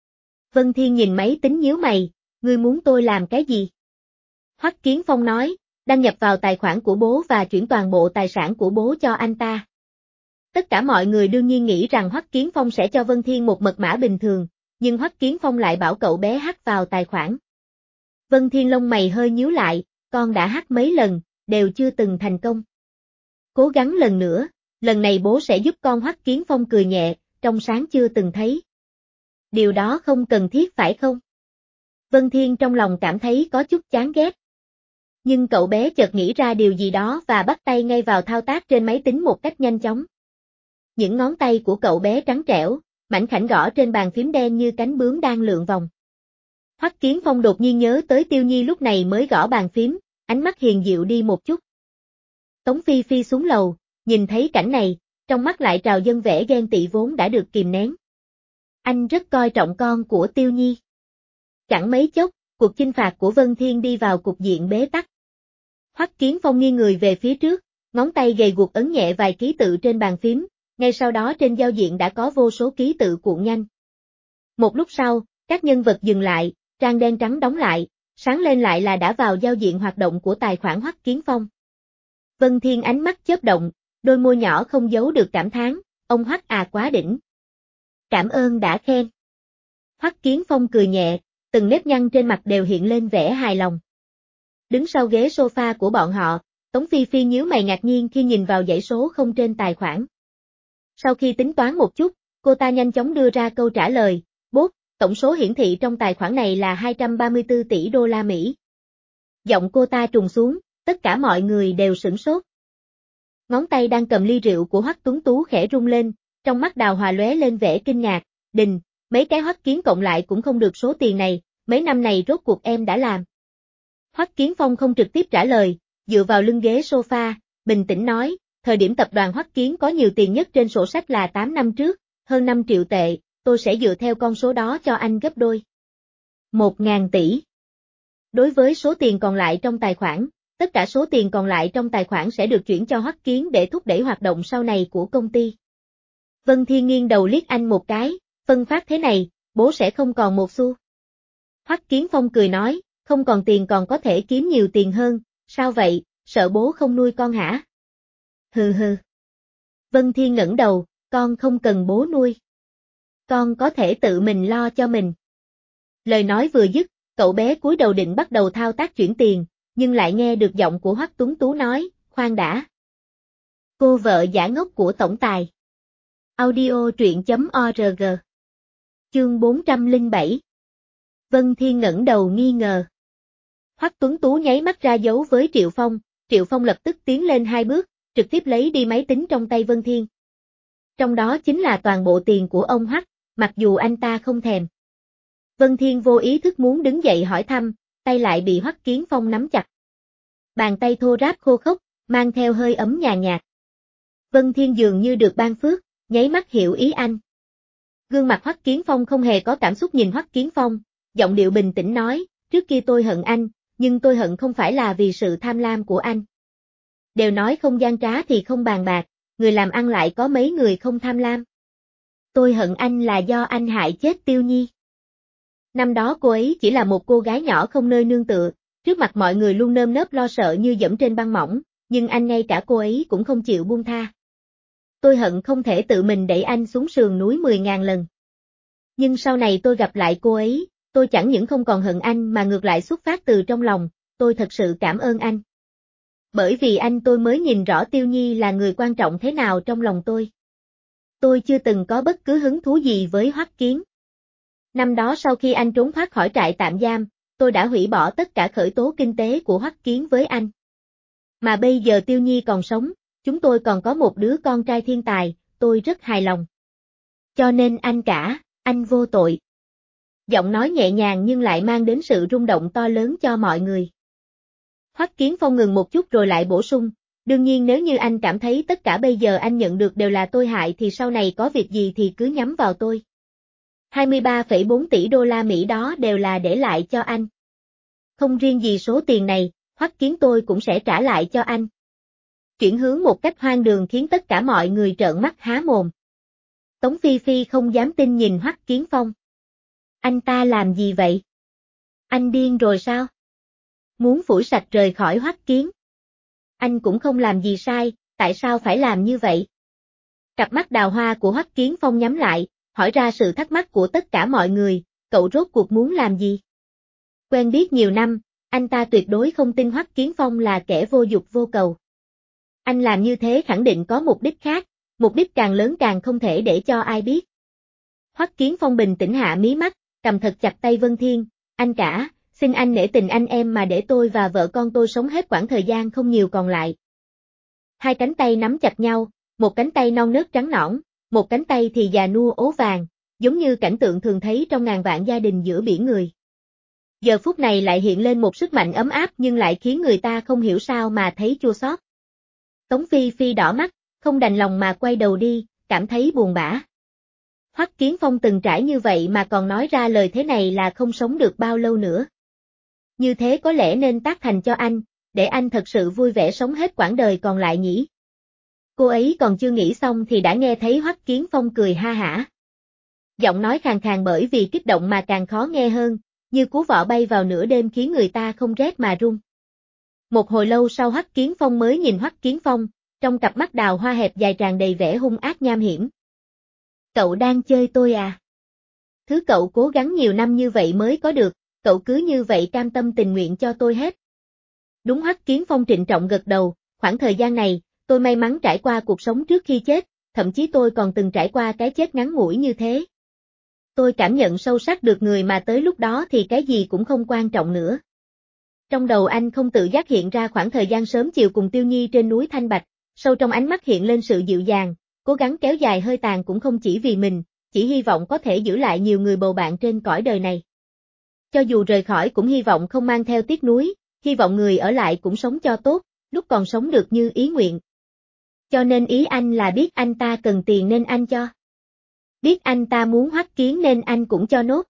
Speaker 1: Vân Thiên nhìn máy tính nhíu mày, ngươi muốn tôi làm cái gì? Hoắc Kiến Phong nói, đăng nhập vào tài khoản của bố và chuyển toàn bộ tài sản của bố cho anh ta. Tất cả mọi người đương nhiên nghĩ rằng Hoắc Kiến Phong sẽ cho Vân Thiên một mật mã bình thường, nhưng Hoắc Kiến Phong lại bảo cậu bé hack vào tài khoản. Vân Thiên lông mày hơi nhíu lại, con đã hack mấy lần, đều chưa từng thành công. Cố gắng lần nữa, lần này bố sẽ giúp con. Hoắc Kiến Phong cười nhẹ, trong sáng chưa từng thấy. Điều đó không cần thiết phải không? Vân Thiên trong lòng cảm thấy có chút chán ghét. Nhưng cậu bé chợt nghĩ ra điều gì đó và bắt tay ngay vào thao tác trên máy tính một cách nhanh chóng. Những ngón tay của cậu bé trắng trẻo, mảnh khảnh gõ trên bàn phím đen như cánh bướm đang lượn vòng. Hoắc Kiến Phong đột nhiên nhớ tới Tiêu Nhi lúc này mới gõ bàn phím, ánh mắt hiền dịu đi một chút. Tống Phi Phi xuống lầu, nhìn thấy cảnh này, trong mắt lại trào dâng vẻ ghen tị vốn đã được kìm nén. Anh rất coi trọng con của Tiêu Nhi. Chẳng mấy chốc, cuộc chinh phạt của Vân Thiên đi vào cục diện bế tắc. Hoắc Kiến Phong nghiêng người về phía trước, ngón tay gầy guộc ấn nhẹ vài ký tự trên bàn phím, ngay sau đó trên giao diện đã có vô số ký tự cuộn nhanh. Một lúc sau, các nhân vật dừng lại, trang đen trắng đóng lại, sáng lên lại là đã vào giao diện hoạt động của tài khoản Hoắc Kiến Phong. Vân Thiên ánh mắt chớp động, đôi môi nhỏ không giấu được cảm thán, ông Hoắc à quá đỉnh. Cảm ơn đã khen. Hoắc Kiến Phong cười nhẹ, từng nếp nhăn trên mặt đều hiện lên vẻ hài lòng. Đứng sau ghế sofa của bọn họ, Tống Phi Phi nhíu mày ngạc nhiên khi nhìn vào dãy số không trên tài khoản. Sau khi tính toán một chút, cô ta nhanh chóng đưa ra câu trả lời, bốp, tổng số hiển thị trong tài khoản này là 234 tỷ đô la Mỹ. Giọng cô ta trùng xuống, tất cả mọi người đều sửng sốt. Ngón tay đang cầm ly rượu của Hoắc Tuấn Tú khẽ rung lên, trong mắt Đào Hòa lóe lên vẻ kinh ngạc, Đình, mấy cái Hoắc Kiến cộng lại cũng không được số tiền này, mấy năm này rốt cuộc em đã làm. Hoắc Kiến Phong không trực tiếp trả lời, dựa vào lưng ghế sofa, bình tĩnh nói, thời điểm tập đoàn Hoắc Kiến có nhiều tiền nhất trên sổ sách là 8 năm trước, hơn 5 triệu tệ, tôi sẽ dựa theo con số đó cho anh gấp đôi. 1.000 tỷ. Đối với số tiền còn lại trong tài khoản, tất cả số tiền còn lại trong tài khoản sẽ được chuyển cho Hoắc Kiến để thúc đẩy hoạt động sau này của công ty. Vân Thiên nghiêng đầu liếc anh một cái, phân phát thế này, bố sẽ không còn một xu. Hoắc Kiến Phong cười nói, không còn tiền còn có thể kiếm nhiều tiền hơn, sao vậy, sợ bố không nuôi con hả? Hừ hừ. Vân Thiên ngẩng đầu, con không cần bố nuôi. Con có thể tự mình lo cho mình. Lời nói vừa dứt, cậu bé cúi đầu định bắt đầu thao tác chuyển tiền, nhưng lại nghe được giọng của Hoắc Tuấn Tú nói, khoan đã. Cô vợ giả ngốc của tổng tài. Audio truyện.org. Chương 407. Vân Thiên ngẩng đầu nghi ngờ. Hoắc Tuấn Tú nháy mắt ra dấu với Triệu Phong lập tức tiến lên 2 bước, trực tiếp lấy đi máy tính trong tay Vân Thiên. Trong đó chính là toàn bộ tiền của ông Hoắc, mặc dù anh ta không thèm. Vân Thiên vô ý thức muốn đứng dậy hỏi thăm, tay lại bị Hoắc Kiến Phong nắm chặt. Bàn tay thô ráp khô khốc, mang theo hơi ấm nhàn nhạt. Vân Thiên dường như được ban phước, nháy mắt hiểu ý anh. Gương mặt Hoắc Kiến Phong không hề có cảm xúc nhìn Hoắc Kiến Phong, giọng điệu bình tĩnh nói, trước kia tôi hận anh, nhưng tôi hận không phải là vì sự tham lam của anh. Đều nói không gian trá thì không bàn bạc, người làm ăn lại có mấy người không tham lam. Tôi hận anh là do anh hại chết Tiêu Nhi. Năm đó cô ấy chỉ là một cô gái nhỏ không nơi nương tựa, trước mặt mọi người luôn nơm nớp lo sợ như dẫm trên băng mỏng, nhưng anh ngay cả cô ấy cũng không chịu buông tha. Tôi hận không thể tự mình đẩy anh xuống sườn núi 10.000 lần. Nhưng sau này tôi gặp lại cô ấy, tôi chẳng những không còn hận anh mà ngược lại xuất phát từ trong lòng, tôi thật sự cảm ơn anh. Bởi vì anh tôi mới nhìn rõ Tiêu Nhi là người quan trọng thế nào trong lòng tôi. Tôi chưa từng có bất cứ hứng thú gì với Hoắc Kiến. Năm đó sau khi anh trốn thoát khỏi trại tạm giam, tôi đã hủy bỏ tất cả khởi tố kinh tế của Hoắc Kiến với anh. Mà bây giờ Tiêu Nhi còn sống, chúng tôi còn có một đứa con trai thiên tài, tôi rất hài lòng. Cho nên anh vô tội. Giọng nói nhẹ nhàng nhưng lại mang đến sự rung động to lớn cho mọi người. Hoắc Kiến Phong ngừng một chút rồi lại bổ sung, đương nhiên nếu như anh cảm thấy tất cả bây giờ anh nhận được đều là tôi hại thì sau này có việc gì thì cứ nhắm vào tôi. 23,4 tỷ đô la Mỹ đó đều là để lại cho anh. Không riêng gì số tiền này, Hoắc Kiến tôi cũng sẽ trả lại cho anh. Chuyển hướng một cách hoang đường khiến tất cả mọi người trợn mắt há mồm. Tống Phi Phi không dám tin nhìn Hoắc Kiến Phong. Anh ta làm gì vậy? Anh điên rồi sao? Muốn phủi sạch rời khỏi Hoắc Kiến. Anh cũng không làm gì sai, tại sao phải làm như vậy? Cặp mắt đào hoa của Hoắc Kiến Phong nhắm lại, hỏi ra sự thắc mắc của tất cả mọi người, cậu rốt cuộc muốn làm gì? Quen biết nhiều năm, anh ta tuyệt đối không tin Hoắc Kiến Phong là kẻ vô dục vô cầu. Anh làm như thế khẳng định có mục đích khác, mục đích càng lớn càng không thể để cho ai biết. Hoắc Kiến Phong bình tĩnh hạ mí mắt, cầm thật chặt tay Vân Thiên, anh cả, xin anh nể tình anh em mà để tôi và vợ con tôi sống hết quãng thời gian không nhiều còn lại. Hai cánh tay nắm chặt nhau, một cánh tay non nớt trắng nõn, một cánh tay thì già nua ố vàng, giống như cảnh tượng thường thấy trong ngàn vạn gia đình giữa biển người. Giờ phút này lại hiện lên một sức mạnh ấm áp nhưng lại khiến người ta không hiểu sao mà thấy chua xót. Tống Phi Phi đỏ mắt, không đành lòng mà quay đầu đi, cảm thấy buồn bã. Hoắc Kiến Phong từng trải như vậy mà còn nói ra lời thế này là không sống được bao lâu nữa. Như thế có lẽ nên tác thành cho anh, để anh thật sự vui vẻ sống hết quãng đời còn lại nhỉ. Cô ấy còn chưa nghĩ xong thì đã nghe thấy Hoắc Kiến Phong cười ha hả. Giọng nói khàn khàn bởi vì kích động mà càng khó nghe hơn, như cú vọ bay vào nửa đêm khiến người ta không rét mà run. Một hồi lâu sau Hoắc Kiến Phong mới nhìn Hoắc Kiến Phong, trong cặp mắt đào hoa hẹp dài tràn đầy vẻ hung ác nham hiểm. Cậu đang chơi tôi à? Thứ cậu cố gắng nhiều năm như vậy mới có được, cậu cứ như vậy cam tâm tình nguyện cho tôi hết. Đúng, Hoắc Kiến Phong trịnh trọng gật đầu, khoảng thời gian này, tôi may mắn trải qua cuộc sống trước khi chết, thậm chí tôi còn từng trải qua cái chết ngắn ngủi như thế. Tôi cảm nhận sâu sắc được người mà tới lúc đó thì cái gì cũng không quan trọng nữa. Trong đầu anh không tự giác hiện ra khoảng thời gian sớm chiều cùng Tiêu Nhi trên núi Thanh Bạch, sâu trong ánh mắt hiện lên sự dịu dàng, cố gắng kéo dài hơi tàn cũng không chỉ vì mình, chỉ hy vọng có thể giữ lại nhiều người bầu bạn trên cõi đời này. Cho dù rời khỏi cũng hy vọng không mang theo tiếc nuối, hy vọng người ở lại cũng sống cho tốt, lúc còn sống được như ý nguyện. Cho nên ý anh là biết anh ta cần tiền nên anh cho. Biết anh ta muốn Hoắc Kiến nên anh cũng cho nốt.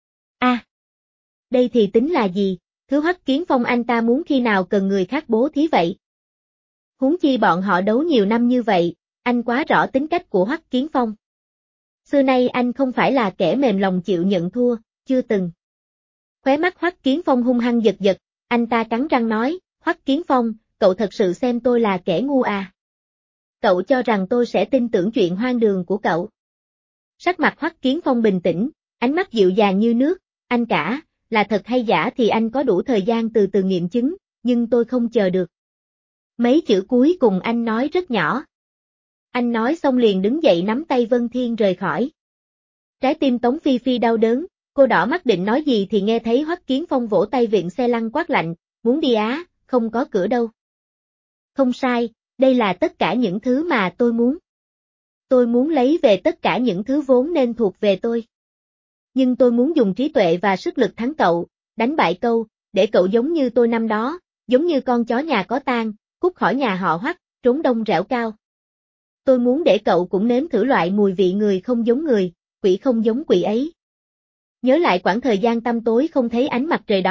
Speaker 1: Đây thì tính là gì, thứ Hoắc Kiến Phong anh ta muốn khi nào cần người khác bố thí vậy. Huống chi bọn họ đấu nhiều năm như vậy, anh quá rõ tính cách của Hoắc Kiến Phong. Xưa nay anh không phải là kẻ mềm lòng chịu nhận thua, chưa từng. Khóe mắt Hoắc Kiến Phong hung hăng giật giật, anh ta cắn răng nói, Hoắc Kiến Phong, cậu thật sự xem tôi là kẻ ngu à? Cậu cho rằng tôi sẽ tin tưởng chuyện hoang đường của cậu? Sắc mặt Hoắc Kiến Phong bình tĩnh, ánh mắt dịu dàng như nước, anh cả, là thật hay giả thì anh có đủ thời gian từ từ nghiệm chứng, nhưng tôi không chờ được. Mấy chữ cuối cùng anh nói rất nhỏ. Anh nói xong liền đứng dậy nắm tay Vân Thiên rời khỏi. Trái tim Tống Phi Phi đau đớn, cô đỏ mắt định nói gì thì nghe thấy Hoắc Kiến Phong vỗ tay viện xe lăn quát lạnh, muốn đi á, không có cửa đâu. Không sai, đây là tất cả những thứ mà tôi muốn. Tôi muốn lấy về tất cả những thứ vốn nên thuộc về tôi. Nhưng tôi muốn dùng trí tuệ và sức lực thắng cậu, đánh bại cậu, để cậu giống như tôi năm đó, giống như con chó nhà có tang, cút khỏi nhà họ Hoắc, trốn đông rẻo cao. Tôi muốn để cậu cũng nếm thử loại mùi vị người không giống người, quỷ không giống quỷ ấy. Nhớ lại quãng thời gian tăm tối không thấy ánh mặt trời đó,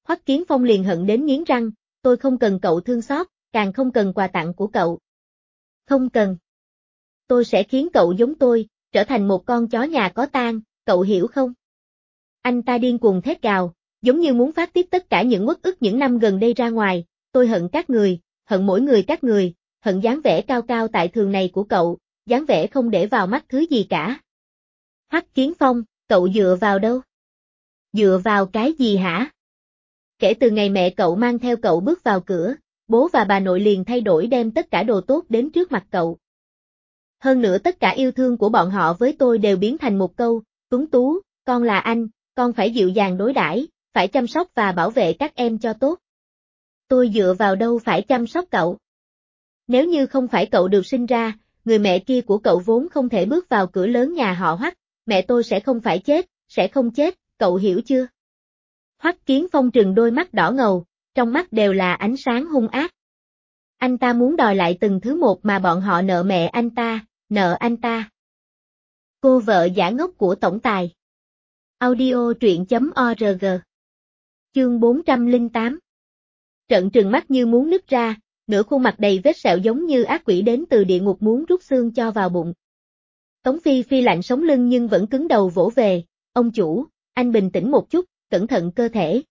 Speaker 1: Hoắc Kiến Phong liền hận đến nghiến răng, tôi không cần cậu thương xót, càng không cần quà tặng của cậu. Không cần. Tôi sẽ khiến cậu giống tôi, trở thành một con chó nhà có tang, cậu hiểu không? Anh ta điên cuồng thét gào, giống như muốn phát tiết tất cả những uất ức những năm gần đây ra ngoài, tôi hận các người, hận mỗi người các người, hận dáng vẻ cao cao tại thượng này của cậu, dáng vẻ không để vào mắt thứ gì cả. Hoắc Kiến Phong, cậu dựa vào đâu? Dựa vào cái gì hả? Kể từ ngày mẹ cậu mang theo cậu bước vào cửa, bố và bà nội liền thay đổi đem tất cả đồ tốt đến trước mặt cậu. Hơn nữa tất cả yêu thương của bọn họ với tôi đều biến thành một câu, Tuấn Tú, con là anh, con phải dịu dàng đối đãi, phải chăm sóc và bảo vệ các em cho tốt. Tôi dựa vào đâu phải chăm sóc cậu? Nếu như không phải cậu được sinh ra, người mẹ kia của cậu vốn không thể bước vào cửa lớn nhà họ Hoắc, mẹ tôi sẽ không phải chết, sẽ không chết, cậu hiểu chưa? Hoắc Kiến Phong trừng đôi mắt đỏ ngầu, trong mắt đều là ánh sáng hung ác. Anh ta muốn đòi lại từng thứ một mà bọn họ nợ mẹ anh ta, nợ anh ta. Cô vợ giả ngốc của tổng tài. Audio truyện.org. Chương 408. Trận trừng mắt như muốn nứt ra, nửa khuôn mặt đầy vết sẹo giống như ác quỷ đến từ địa ngục muốn rút xương cho vào bụng. Tống Phi Phi lạnh sống lưng nhưng vẫn cứng đầu vỗ về, ông chủ, anh bình tĩnh một chút, cẩn thận cơ thể.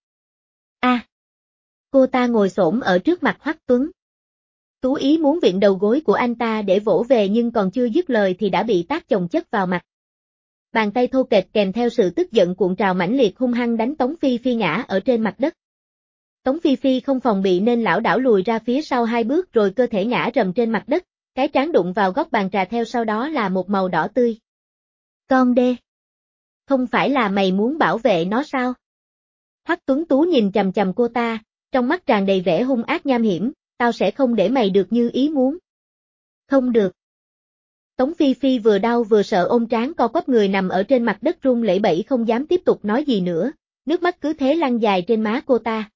Speaker 1: Cô ta ngồi xổm ở trước mặt Hoắc Tuấn. Tú ý muốn viện đầu gối của anh ta để vỗ về nhưng còn chưa dứt lời thì đã bị tát chồng chất vào mặt. Bàn tay thô kệch kèm theo sự tức giận cuộn trào mãnh liệt hung hăng đánh Tống Phi Phi ngã ở trên mặt đất. Tống Phi Phi không phòng bị nên lảo đảo lùi ra phía sau 2 bước rồi cơ thể ngã rầm trên mặt đất, cái trán đụng vào góc bàn trà theo sau đó là một màu đỏ tươi. Con đê! Không phải là mày muốn bảo vệ nó sao? Hoắc Tuấn Tú nhìn chằm chằm cô ta, trong mắt tràn đầy vẻ hung ác nham hiểm, tao sẽ không để mày được như ý muốn. Không được. Tống Phi Phi vừa đau vừa sợ ôm trán co quắp người nằm ở trên mặt đất run lẩy bẩy không dám tiếp tục nói gì nữa, nước mắt cứ thế lăn dài trên má cô ta.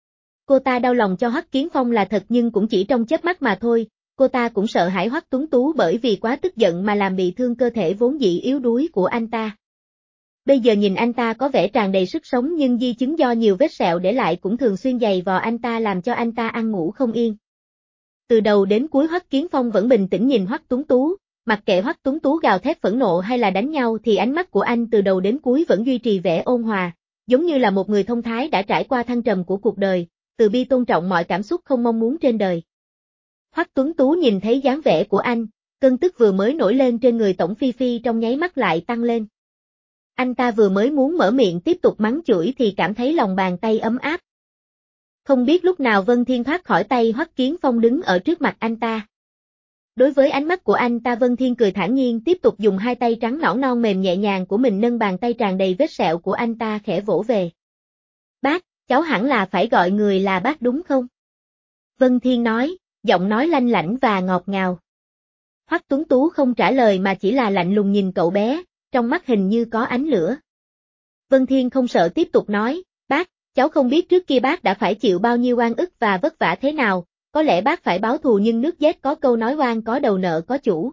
Speaker 1: Cô ta đau lòng cho Hoắc Kiến Phong là thật nhưng cũng chỉ trong chớp mắt mà thôi, cô ta cũng sợ hãi Hoắc Tuấn Tú bởi vì quá tức giận mà làm bị thương cơ thể vốn dĩ yếu đuối của anh ta. Bây giờ nhìn anh ta có vẻ tràn đầy sức sống nhưng di chứng do nhiều vết sẹo để lại cũng thường xuyên giày vò anh ta làm cho anh ta ăn ngủ không yên. Từ đầu đến cuối Hoắc Kiến Phong vẫn bình tĩnh nhìn Hoắc Tuấn Tú, mặc kệ Hoắc Tuấn Tú gào thét phẫn nộ hay là đánh nhau thì ánh mắt của anh từ đầu đến cuối vẫn duy trì vẻ ôn hòa, giống như là một người thông thái đã trải qua thăng trầm của cuộc đời, từ bi tôn trọng mọi cảm xúc không mong muốn trên đời. Hoắc Tuấn Tú nhìn thấy dáng vẻ của anh, cơn tức vừa mới nổi lên trên người Tổng Phi Phi trong nháy mắt lại tăng lên. Anh ta vừa mới muốn mở miệng tiếp tục mắng chửi thì cảm thấy lòng bàn tay ấm áp. Không biết lúc nào Vân Thiên thoát khỏi tay Hoắc Kiến Phong đứng ở trước mặt anh ta. Đối với ánh mắt của anh ta Vân Thiên cười thản nhiên tiếp tục dùng 2 tay trắng nõn non mềm nhẹ nhàng của mình nâng bàn tay tràn đầy vết sẹo của anh ta khẽ vỗ về. Bác, cháu hẳn là phải gọi người là bác đúng không? Vân Thiên nói, giọng nói lanh lảnh và ngọt ngào. Hoắc Tuấn Tú không trả lời mà chỉ là lạnh lùng nhìn cậu bé, trong mắt hình như có ánh lửa. Vân Thiên không sợ tiếp tục nói, bác, cháu không biết trước kia bác đã phải chịu bao nhiêu oan ức và vất vả thế nào, có lẽ bác phải báo thù nhưng nước Dét có câu nói oan có đầu nợ có chủ.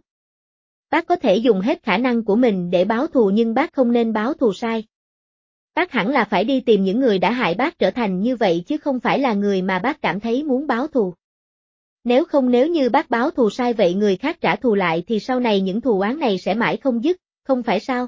Speaker 1: Bác có thể dùng hết khả năng của mình để báo thù nhưng bác không nên báo thù sai. Bác hẳn là phải đi tìm những người đã hại bác trở thành như vậy chứ không phải là người mà bác cảm thấy muốn báo thù. Nếu không nếu như bác báo thù sai vậy người khác trả thù lại thì sau này những thù oán này sẽ mãi không dứt, không phải sao?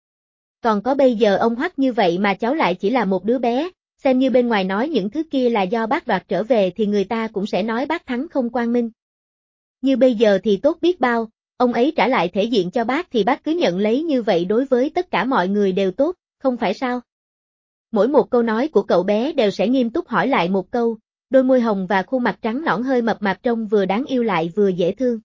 Speaker 1: Còn có bây giờ ông Hoắc như vậy mà cháu lại chỉ là một đứa bé, xem như bên ngoài nói những thứ kia là do bác đoạt trở về thì người ta cũng sẽ nói bác thắng không quang minh. Như bây giờ thì tốt biết bao, ông ấy trả lại thể diện cho bác thì bác cứ nhận lấy như vậy đối với tất cả mọi người đều tốt, không phải sao? Mỗi một câu nói của cậu bé đều sẽ nghiêm túc hỏi lại một câu, đôi môi hồng và khuôn mặt trắng nõn hơi mập mạp trông vừa đáng yêu lại vừa dễ thương.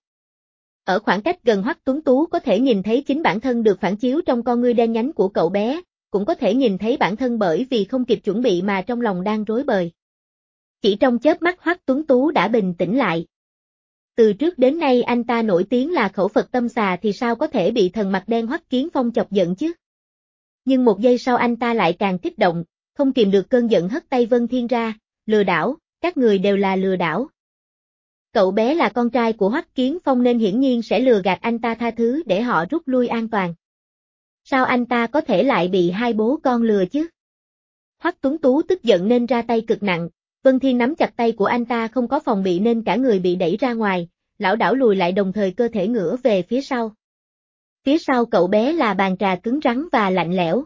Speaker 1: Ở khoảng cách gần Hoắc Tuấn Tú có thể nhìn thấy chính bản thân được phản chiếu trong con ngươi đen nhánh của cậu bé, cũng có thể nhìn thấy bản thân bởi vì không kịp chuẩn bị mà trong lòng đang rối bời. Chỉ trong chớp mắt Hoắc Tuấn Tú đã bình tĩnh lại. Từ trước đến nay anh ta nổi tiếng là khẩu Phật tâm xà thì sao có thể bị thần mặt đen Hoắc Kiến Phong chọc giận chứ? Nhưng một giây sau anh ta lại càng kích động, không kìm được cơn giận hất tay Vân Thiên ra, lừa đảo, các người đều là lừa đảo. Cậu bé là con trai của Hoắc Kiến Phong nên hiển nhiên sẽ lừa gạt anh ta tha thứ để họ rút lui an toàn. Sao anh ta có thể lại bị hai bố con lừa chứ? Hoắc Tuấn Tú tức giận nên ra tay cực nặng, Vân Thiên nắm chặt tay của anh ta không có phòng bị nên cả người bị đẩy ra ngoài, lảo đảo lùi lại đồng thời cơ thể ngửa về phía sau. Phía sau cậu bé là bàn trà cứng rắn và lạnh lẽo.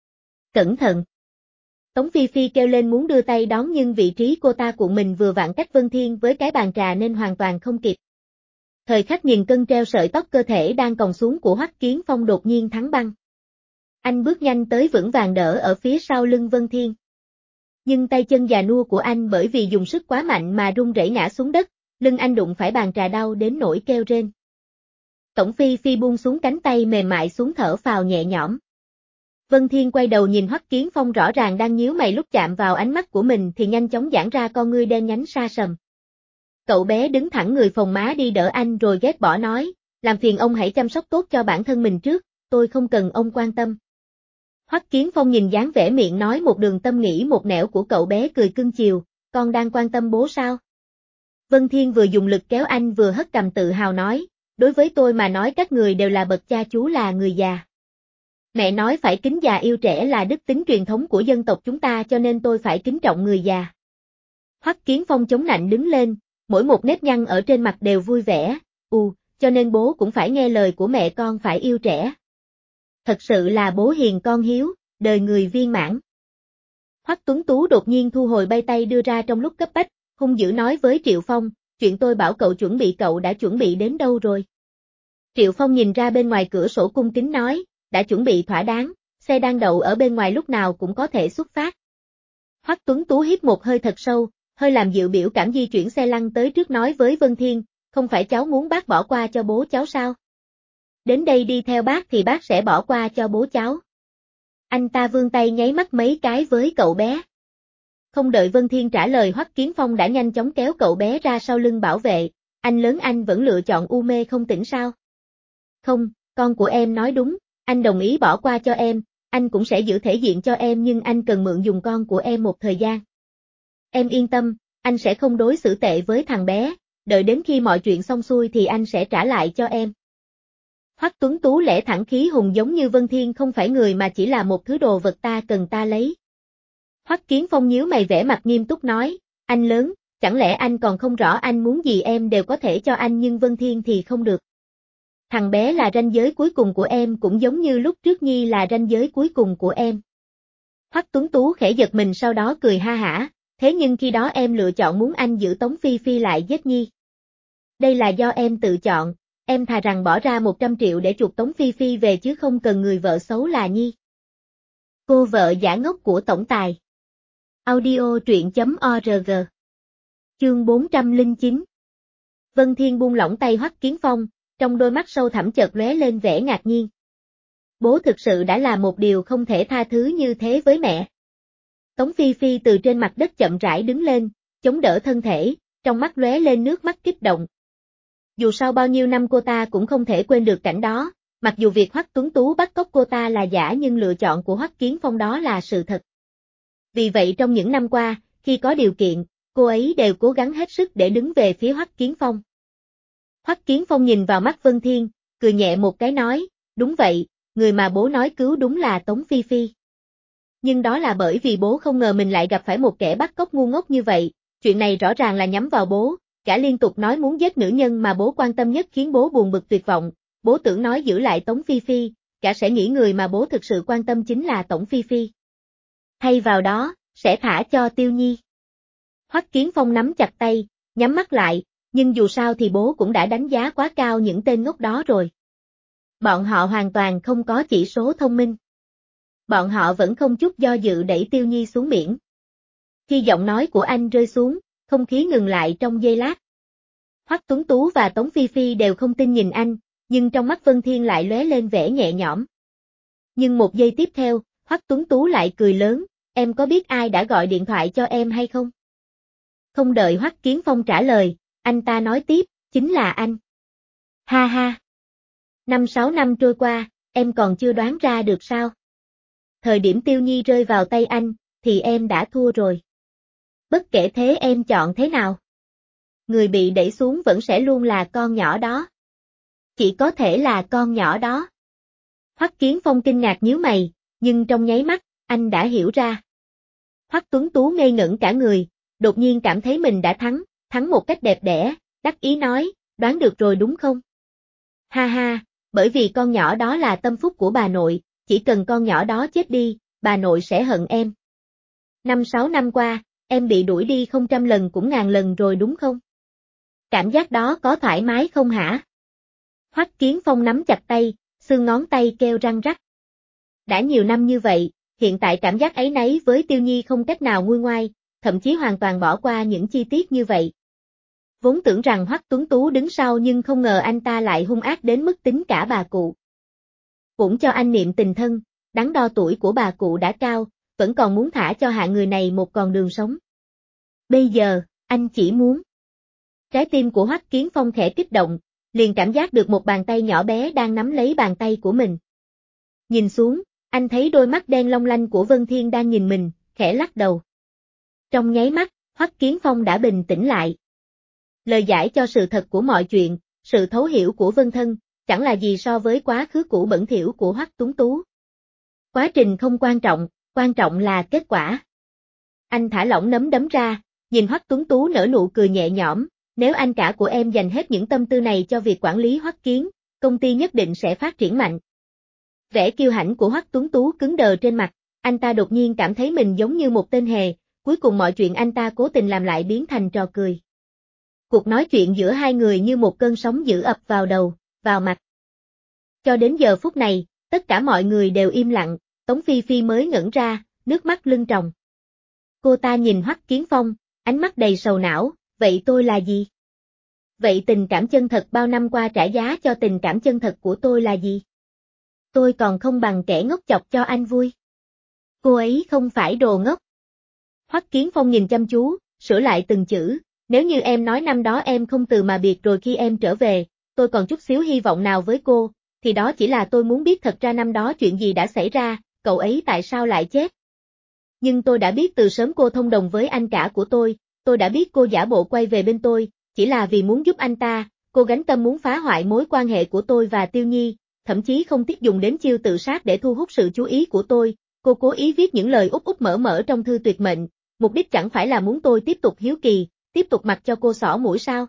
Speaker 1: Cẩn thận! Tống Phi Phi kêu lên muốn đưa tay đón nhưng vị trí cô ta cuộn mình vừa vặn cách Vân Thiên với cái bàn trà nên hoàn toàn không kịp. Thời khắc nghìn cân treo sợi tóc cơ thể đang còng xuống của Hoắc Kiến Phong đột nhiên thắng băng. Anh bước nhanh tới vững vàng đỡ ở phía sau lưng Vân Thiên. Nhưng tay chân già nua của anh bởi vì dùng sức quá mạnh mà run rẩy ngã xuống đất, lưng anh đụng phải bàn trà đau đến nỗi kêu rên. Tống Phi Phi buông xuống cánh tay mềm mại xuống thở phào nhẹ nhõm. Vân Thiên quay đầu nhìn Hoắc Kiến Phong rõ ràng đang nhíu mày lúc chạm vào ánh mắt của mình thì nhanh chóng giãn ra con ngươi đen nhánh xa sầm. Cậu bé đứng thẳng người phồng má đi đỡ anh rồi ghét bỏ nói, làm phiền ông hãy chăm sóc tốt cho bản thân mình trước, tôi không cần ông quan tâm. Hoắc Kiến Phong nhìn dáng vẻ miệng nói một đường tâm nghĩ một nẻo của cậu bé cười cưng chiều, con đang quan tâm bố sao? Vân Thiên vừa dùng lực kéo anh vừa hất cằm tự hào nói, đối với tôi mà nói các người đều là bậc cha chú là người già. Mẹ nói phải kính già yêu trẻ là đức tính truyền thống của dân tộc chúng ta cho nên tôi phải kính trọng người già. Hoắc Kiến Phong chống nạnh đứng lên, mỗi một nếp nhăn ở trên mặt đều vui vẻ, cho nên bố cũng phải nghe lời của mẹ con phải yêu trẻ. Thật sự là bố hiền con hiếu, đời người viên mãn. Hoắc Tuấn Tú đột nhiên thu hồi bay tay đưa ra trong lúc cấp bách, hung dữ nói với Triệu Phong, chuyện tôi bảo cậu chuẩn bị cậu đã chuẩn bị đến đâu rồi? Triệu Phong nhìn ra bên ngoài cửa sổ cung kính nói, đã chuẩn bị thỏa đáng, xe đang đậu ở bên ngoài lúc nào cũng có thể xuất phát. Hoắc Tuấn Tú hít một hơi thật sâu, hơi làm dịu biểu cảm di chuyển xe lăn tới trước nói với Vân Thiên, không phải cháu muốn bác bỏ qua cho bố cháu sao? Đến đây đi theo bác thì bác sẽ bỏ qua cho bố cháu. Anh ta vươn tay nháy mắt mấy cái với cậu bé. Không đợi Vân Thiên trả lời Hoắc Kiến Phong đã nhanh chóng kéo cậu bé ra sau lưng bảo vệ, anh lớn anh vẫn lựa chọn u mê không tỉnh sao? Không, con của em nói đúng, anh đồng ý bỏ qua cho em, anh cũng sẽ giữ thể diện cho em nhưng anh cần mượn dùng con của em một thời gian. Em yên tâm, anh sẽ không đối xử tệ với thằng bé, đợi đến khi mọi chuyện xong xuôi thì anh sẽ trả lại cho em. Hoắc Tuấn Tú lẽ thẳng khí hùng giống như Vân Thiên không phải người mà chỉ là một thứ đồ vật ta cần ta lấy. Hoắc Kiến Phong nhíu mày vẻ mặt nghiêm túc nói, anh lớn, chẳng lẽ anh còn không rõ anh muốn gì em đều có thể cho anh nhưng Vân Thiên thì không được. Thằng bé là ranh giới cuối cùng của em cũng giống như lúc trước Nhi là ranh giới cuối cùng của em. Hoắc Tuấn Tú khẽ giật mình sau đó cười ha hả, thế nhưng khi đó em lựa chọn muốn anh giữ Tống Phi Phi lại giết Nhi. Đây là do em tự chọn, em thà rằng bỏ ra 100 triệu để chuộc Tống Phi Phi về chứ không cần người vợ xấu là Nhi. Cô vợ giả ngốc của tổng tài. Audio truyện.org. Chương 409. Vân Thiên buông lỏng tay Hoắc Kiến Phong, trong đôi mắt sâu thẳm chợt lóe lên vẻ ngạc nhiên. Bố thực sự đã làm một điều không thể tha thứ như thế với mẹ. Tống Phi Phi từ trên mặt đất chậm rãi đứng lên, chống đỡ thân thể, trong mắt lóe lên nước mắt kích động. Dù sau bao nhiêu năm cô ta cũng không thể quên được cảnh đó, mặc dù việc Hoắc Tuấn Tú bắt cóc cô ta là giả nhưng lựa chọn của Hoắc Kiến Phong đó là sự thật. Vì vậy trong những năm qua, khi có điều kiện, cô ấy đều cố gắng hết sức để đứng về phía Hoắc Kiến Phong. Hoắc Kiến Phong nhìn vào mắt Vân Thiên, cười nhẹ một cái nói, đúng vậy, người mà bố nói cứu đúng là Tống Phi Phi. Nhưng đó là bởi vì bố không ngờ mình lại gặp phải một kẻ bắt cóc ngu ngốc như vậy, chuyện này rõ ràng là nhắm vào bố, cả liên tục nói muốn giết nữ nhân mà bố quan tâm nhất khiến bố buồn bực tuyệt vọng, bố tưởng nói giữ lại Tống Phi Phi, cả sẽ nghĩ người mà bố thực sự quan tâm chính là Tống Phi Phi. Thay vào đó, sẽ thả cho Tiêu Nhi. Hoắc Kiến Phong nắm chặt tay, nhắm mắt lại, nhưng dù sao thì bố cũng đã đánh giá quá cao những tên ngốc đó rồi. Bọn họ hoàn toàn không có chỉ số thông minh. Bọn họ vẫn không chút do dự đẩy Tiêu Nhi xuống biển. Khi giọng nói của anh rơi xuống, không khí ngừng lại trong giây lát. Hoắc Tuấn Tú và Tống Phi Phi đều không tin nhìn anh, nhưng trong mắt Vân Thiên lại lóe lên vẻ nhẹ nhõm. Nhưng một giây tiếp theo, Hoắc Tuấn Tú lại cười lớn, em có biết ai đã gọi điện thoại cho em hay không? Không đợi Hoắc Kiến Phong trả lời, anh ta nói tiếp, chính là anh. Ha ha. 5-6 năm trôi qua, em còn chưa đoán ra được sao? Thời điểm Tiêu Nhi rơi vào tay anh, thì em đã thua rồi. Bất kể thế em chọn thế nào? Người bị đẩy xuống vẫn sẽ luôn là con nhỏ đó. Chỉ có thể là con nhỏ đó. Hoắc Kiến Phong kinh ngạc nhíu mày, nhưng trong nháy mắt, anh đã hiểu ra. Hoắc Tuấn Tú ngây ngẩn cả người, đột nhiên cảm thấy mình đã thắng một cách đẹp đẽ, đắc ý nói, đoán được rồi đúng không? Ha ha, bởi vì con nhỏ đó là tâm phúc của bà nội, chỉ cần con nhỏ đó chết đi, bà nội sẽ hận em. 5-6 năm qua, em bị đuổi đi không trăm lần cũng ngàn lần rồi đúng không? Cảm giác đó có thoải mái không hả? Hoắc Kiến Phong nắm chặt tay, xương ngón tay kêu răng rắc. Đã nhiều năm như vậy, hiện tại cảm giác áy náy với Tiêu Nhi không cách nào nguôi ngoai, thậm chí hoàn toàn bỏ qua những chi tiết như vậy. Vốn tưởng rằng Hoắc Tuấn Tú đứng sau nhưng không ngờ anh ta lại hung ác đến mức tính cả bà cụ. Cũng cho anh niệm tình thân, đắn đo tuổi của bà cụ đã cao, vẫn còn muốn thả cho hạ người này một con đường sống. Bây giờ, anh chỉ muốn. Trái tim của Hoắc Kiến Phong khẽ kích động, liền cảm giác được một bàn tay nhỏ bé đang nắm lấy bàn tay của mình. Nhìn xuống, anh thấy đôi mắt đen long lanh của Vân Thiên đang nhìn mình, khẽ lắc đầu. Trong nháy mắt, Hoắc Kiến Phong đã bình tĩnh lại. Lời giải cho sự thật của mọi chuyện, sự thấu hiểu của Vân Thân, chẳng là gì so với quá khứ cũ bẩn thỉu của Hoắc Tuấn Tú. Quá trình không quan trọng là kết quả. Anh thả lỏng nắm đấm ra, nhìn Hoắc Tuấn Tú nở nụ cười nhẹ nhõm, nếu anh cả của em dành hết những tâm tư này cho việc quản lý Hoắc Kiến, công ty nhất định sẽ phát triển mạnh. Vẻ kiêu hãnh của Hoắc Tuấn Tú cứng đờ trên mặt, anh ta đột nhiên cảm thấy mình giống như một tên hề, cuối cùng mọi chuyện anh ta cố tình làm lại biến thành trò cười. Cuộc nói chuyện giữa hai người như một cơn sóng dữ ập vào đầu, vào mặt. Cho đến giờ phút này, tất cả mọi người đều im lặng, Tống Phi Phi mới ngẩn ra, nước mắt lưng tròng. Cô ta nhìn Hoắc Kiến Phong, ánh mắt đầy sầu não, vậy tôi là gì? Vậy tình cảm chân thật bao năm qua trả giá cho tình cảm chân thật của tôi là gì? Tôi còn không bằng kẻ ngốc chọc cho anh vui. Cô ấy không phải đồ ngốc. Hoắc Kiến Phong nhìn chăm chú, sửa lại từng chữ, nếu như em nói năm đó em không từ mà biệt rồi khi em trở về, tôi còn chút xíu hy vọng nào với cô, thì đó chỉ là tôi muốn biết thật ra năm đó chuyện gì đã xảy ra, cậu ấy tại sao lại chết. Nhưng tôi đã biết từ sớm cô thông đồng với anh cả của tôi đã biết cô giả bộ quay về bên tôi, chỉ là vì muốn giúp anh ta, cô gánh tâm muốn phá hoại mối quan hệ của tôi và Tiêu Nhi, thậm chí không tiếc dùng đến chiêu tự sát để thu hút sự chú ý của tôi, cô cố ý viết những lời úp úp mở mở trong thư tuyệt mệnh, mục đích chẳng phải là muốn tôi tiếp tục hiếu kỳ, tiếp tục mặc cho cô xỏ mũi sao.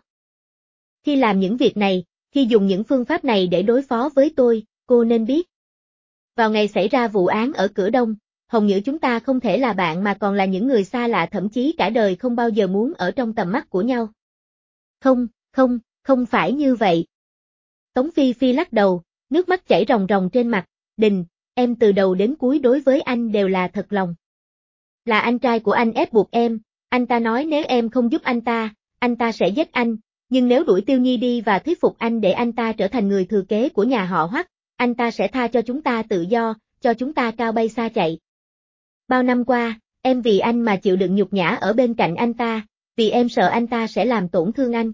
Speaker 1: Khi làm những việc này, khi dùng những phương pháp này để đối phó với tôi, cô nên biết. Vào ngày xảy ra vụ án ở Cửa Đông, Hồng Nhữ chúng ta không thể là bạn mà còn là những người xa lạ thậm chí cả đời không bao giờ muốn ở trong tầm mắt của nhau. Không phải như vậy. Tống Phi Phi lắc đầu, nước mắt chảy ròng ròng trên mặt, Đình, em từ đầu đến cuối đối với anh đều là thật lòng. Là anh trai của anh ép buộc em, anh ta nói nếu em không giúp anh ta sẽ giết anh, nhưng nếu đuổi Tiêu Nhi đi và thuyết phục anh để anh ta trở thành người thừa kế của nhà họ Hoắc, anh ta sẽ tha cho chúng ta tự do, cho chúng ta cao bay xa chạy. Bao năm qua, em vì anh mà chịu đựng nhục nhã ở bên cạnh anh ta, vì em sợ anh ta sẽ làm tổn thương anh.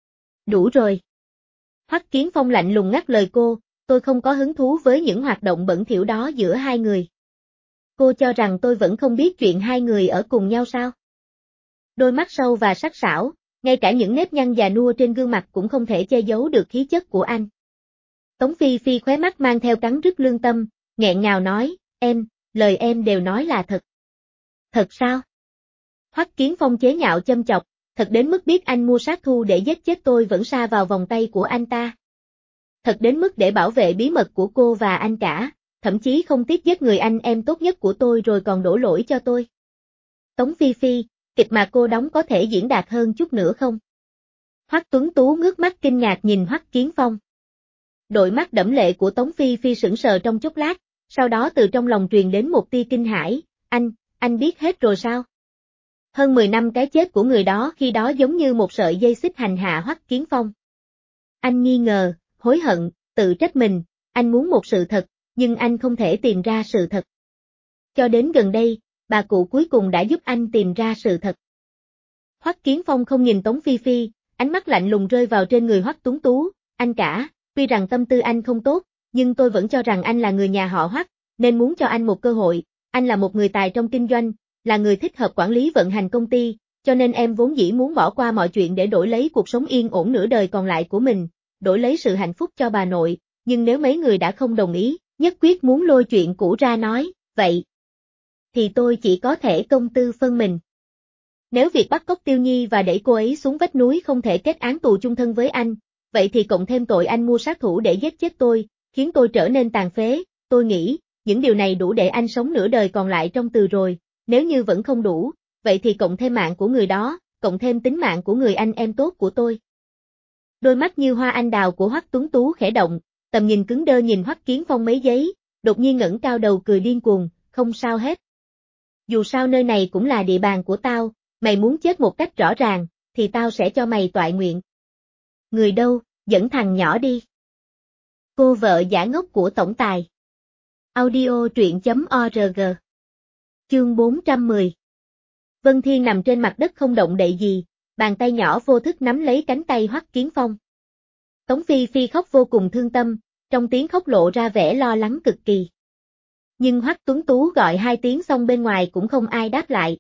Speaker 1: Đủ rồi. Hoắc Kiến Phong lạnh lùng ngắt lời cô, tôi không có hứng thú với những hoạt động bẩn thỉu đó giữa hai người. Cô cho rằng tôi vẫn không biết chuyện hai người ở cùng nhau sao? Đôi mắt sâu và sắc sảo, ngay cả những nếp nhăn già nua trên gương mặt cũng không thể che giấu được khí chất của anh. Tống Phi Phi khóe mắt mang theo cắn rứt lương tâm, nghẹn ngào nói, lời em đều nói là thật. Thật sao? Hoắc Kiến Phong chế nhạo châm chọc, thật đến mức biết anh mua sát thu để giết chết tôi vẫn sa vào vòng tay của anh ta. Thật đến mức để bảo vệ bí mật của cô và anh cả, thậm chí không tiếc giết người anh em tốt nhất của tôi rồi còn đổ lỗi cho tôi. Tống Phi Phi, kịch mà cô đóng có thể diễn đạt hơn chút nữa không? Hoắc Tuấn Tú ngước mắt kinh ngạc nhìn Hoắc Kiến Phong. Đôi mắt đẫm lệ của Tống Phi Phi sững sờ trong chốc lát, sau đó từ trong lòng truyền đến một tia kinh hãi, anh biết hết rồi sao? Hơn 10 năm cái chết của người đó khi đó giống như một sợi dây xích hành hạ Hoắc Kiến Phong. Anh nghi ngờ, hối hận, tự trách mình, anh muốn một sự thật, nhưng anh không thể tìm ra sự thật. Cho đến gần đây, bà cụ cuối cùng đã giúp anh tìm ra sự thật. Hoắc Kiến Phong không nhìn Tống Phi Phi, ánh mắt lạnh lùng rơi vào trên người Hoắc Tuấn Tú, anh cả, tuy rằng tâm tư anh không tốt, nhưng tôi vẫn cho rằng anh là người nhà họ Hoắc, nên muốn cho anh một cơ hội, anh là một người tài trong kinh doanh, là người thích hợp quản lý vận hành công ty, cho nên em vốn dĩ muốn bỏ qua mọi chuyện để đổi lấy cuộc sống yên ổn nửa đời còn lại của mình, đổi lấy sự hạnh phúc cho bà nội, nhưng nếu mấy người đã không đồng ý, nhất quyết muốn lôi chuyện cũ ra nói, vậy thì tôi chỉ có thể công tư phân mình. Nếu việc bắt cóc Tiêu Nhi và đẩy cô ấy xuống vách núi không thể kết án tù chung thân với anh, vậy thì cộng thêm tội anh mua sát thủ để giết chết tôi, khiến tôi trở nên tàn phế, tôi nghĩ, những điều này đủ để anh sống nửa đời còn lại trong tù rồi, nếu như vẫn không đủ, vậy thì cộng thêm mạng của người đó, cộng thêm tính mạng của người anh em tốt của tôi. Đôi mắt như hoa anh đào của Hoắc Tuấn Tú khẽ động, tầm nhìn cứng đơ nhìn Hoắc Kiến Phong mấy giây, đột nhiên ngẩng cao đầu cười điên cuồng, không sao hết. Dù sao nơi này cũng là địa bàn của tao, mày muốn chết một cách rõ ràng, thì tao sẽ cho mày toại nguyện. Người đâu, dẫn thằng nhỏ đi. Cô vợ giả ngốc của tổng tài. Audio truyện.org. Chương 410. Vân Thiên nằm trên mặt đất không động đậy gì, bàn tay nhỏ vô thức nắm lấy cánh tay Hoắc Kiến Phong. Tống Phi Phi khóc vô cùng thương tâm, trong tiếng khóc lộ ra vẻ lo lắng cực kỳ. Nhưng Hoắc Tuấn Tú gọi 2 tiếng xong bên ngoài cũng không ai đáp lại.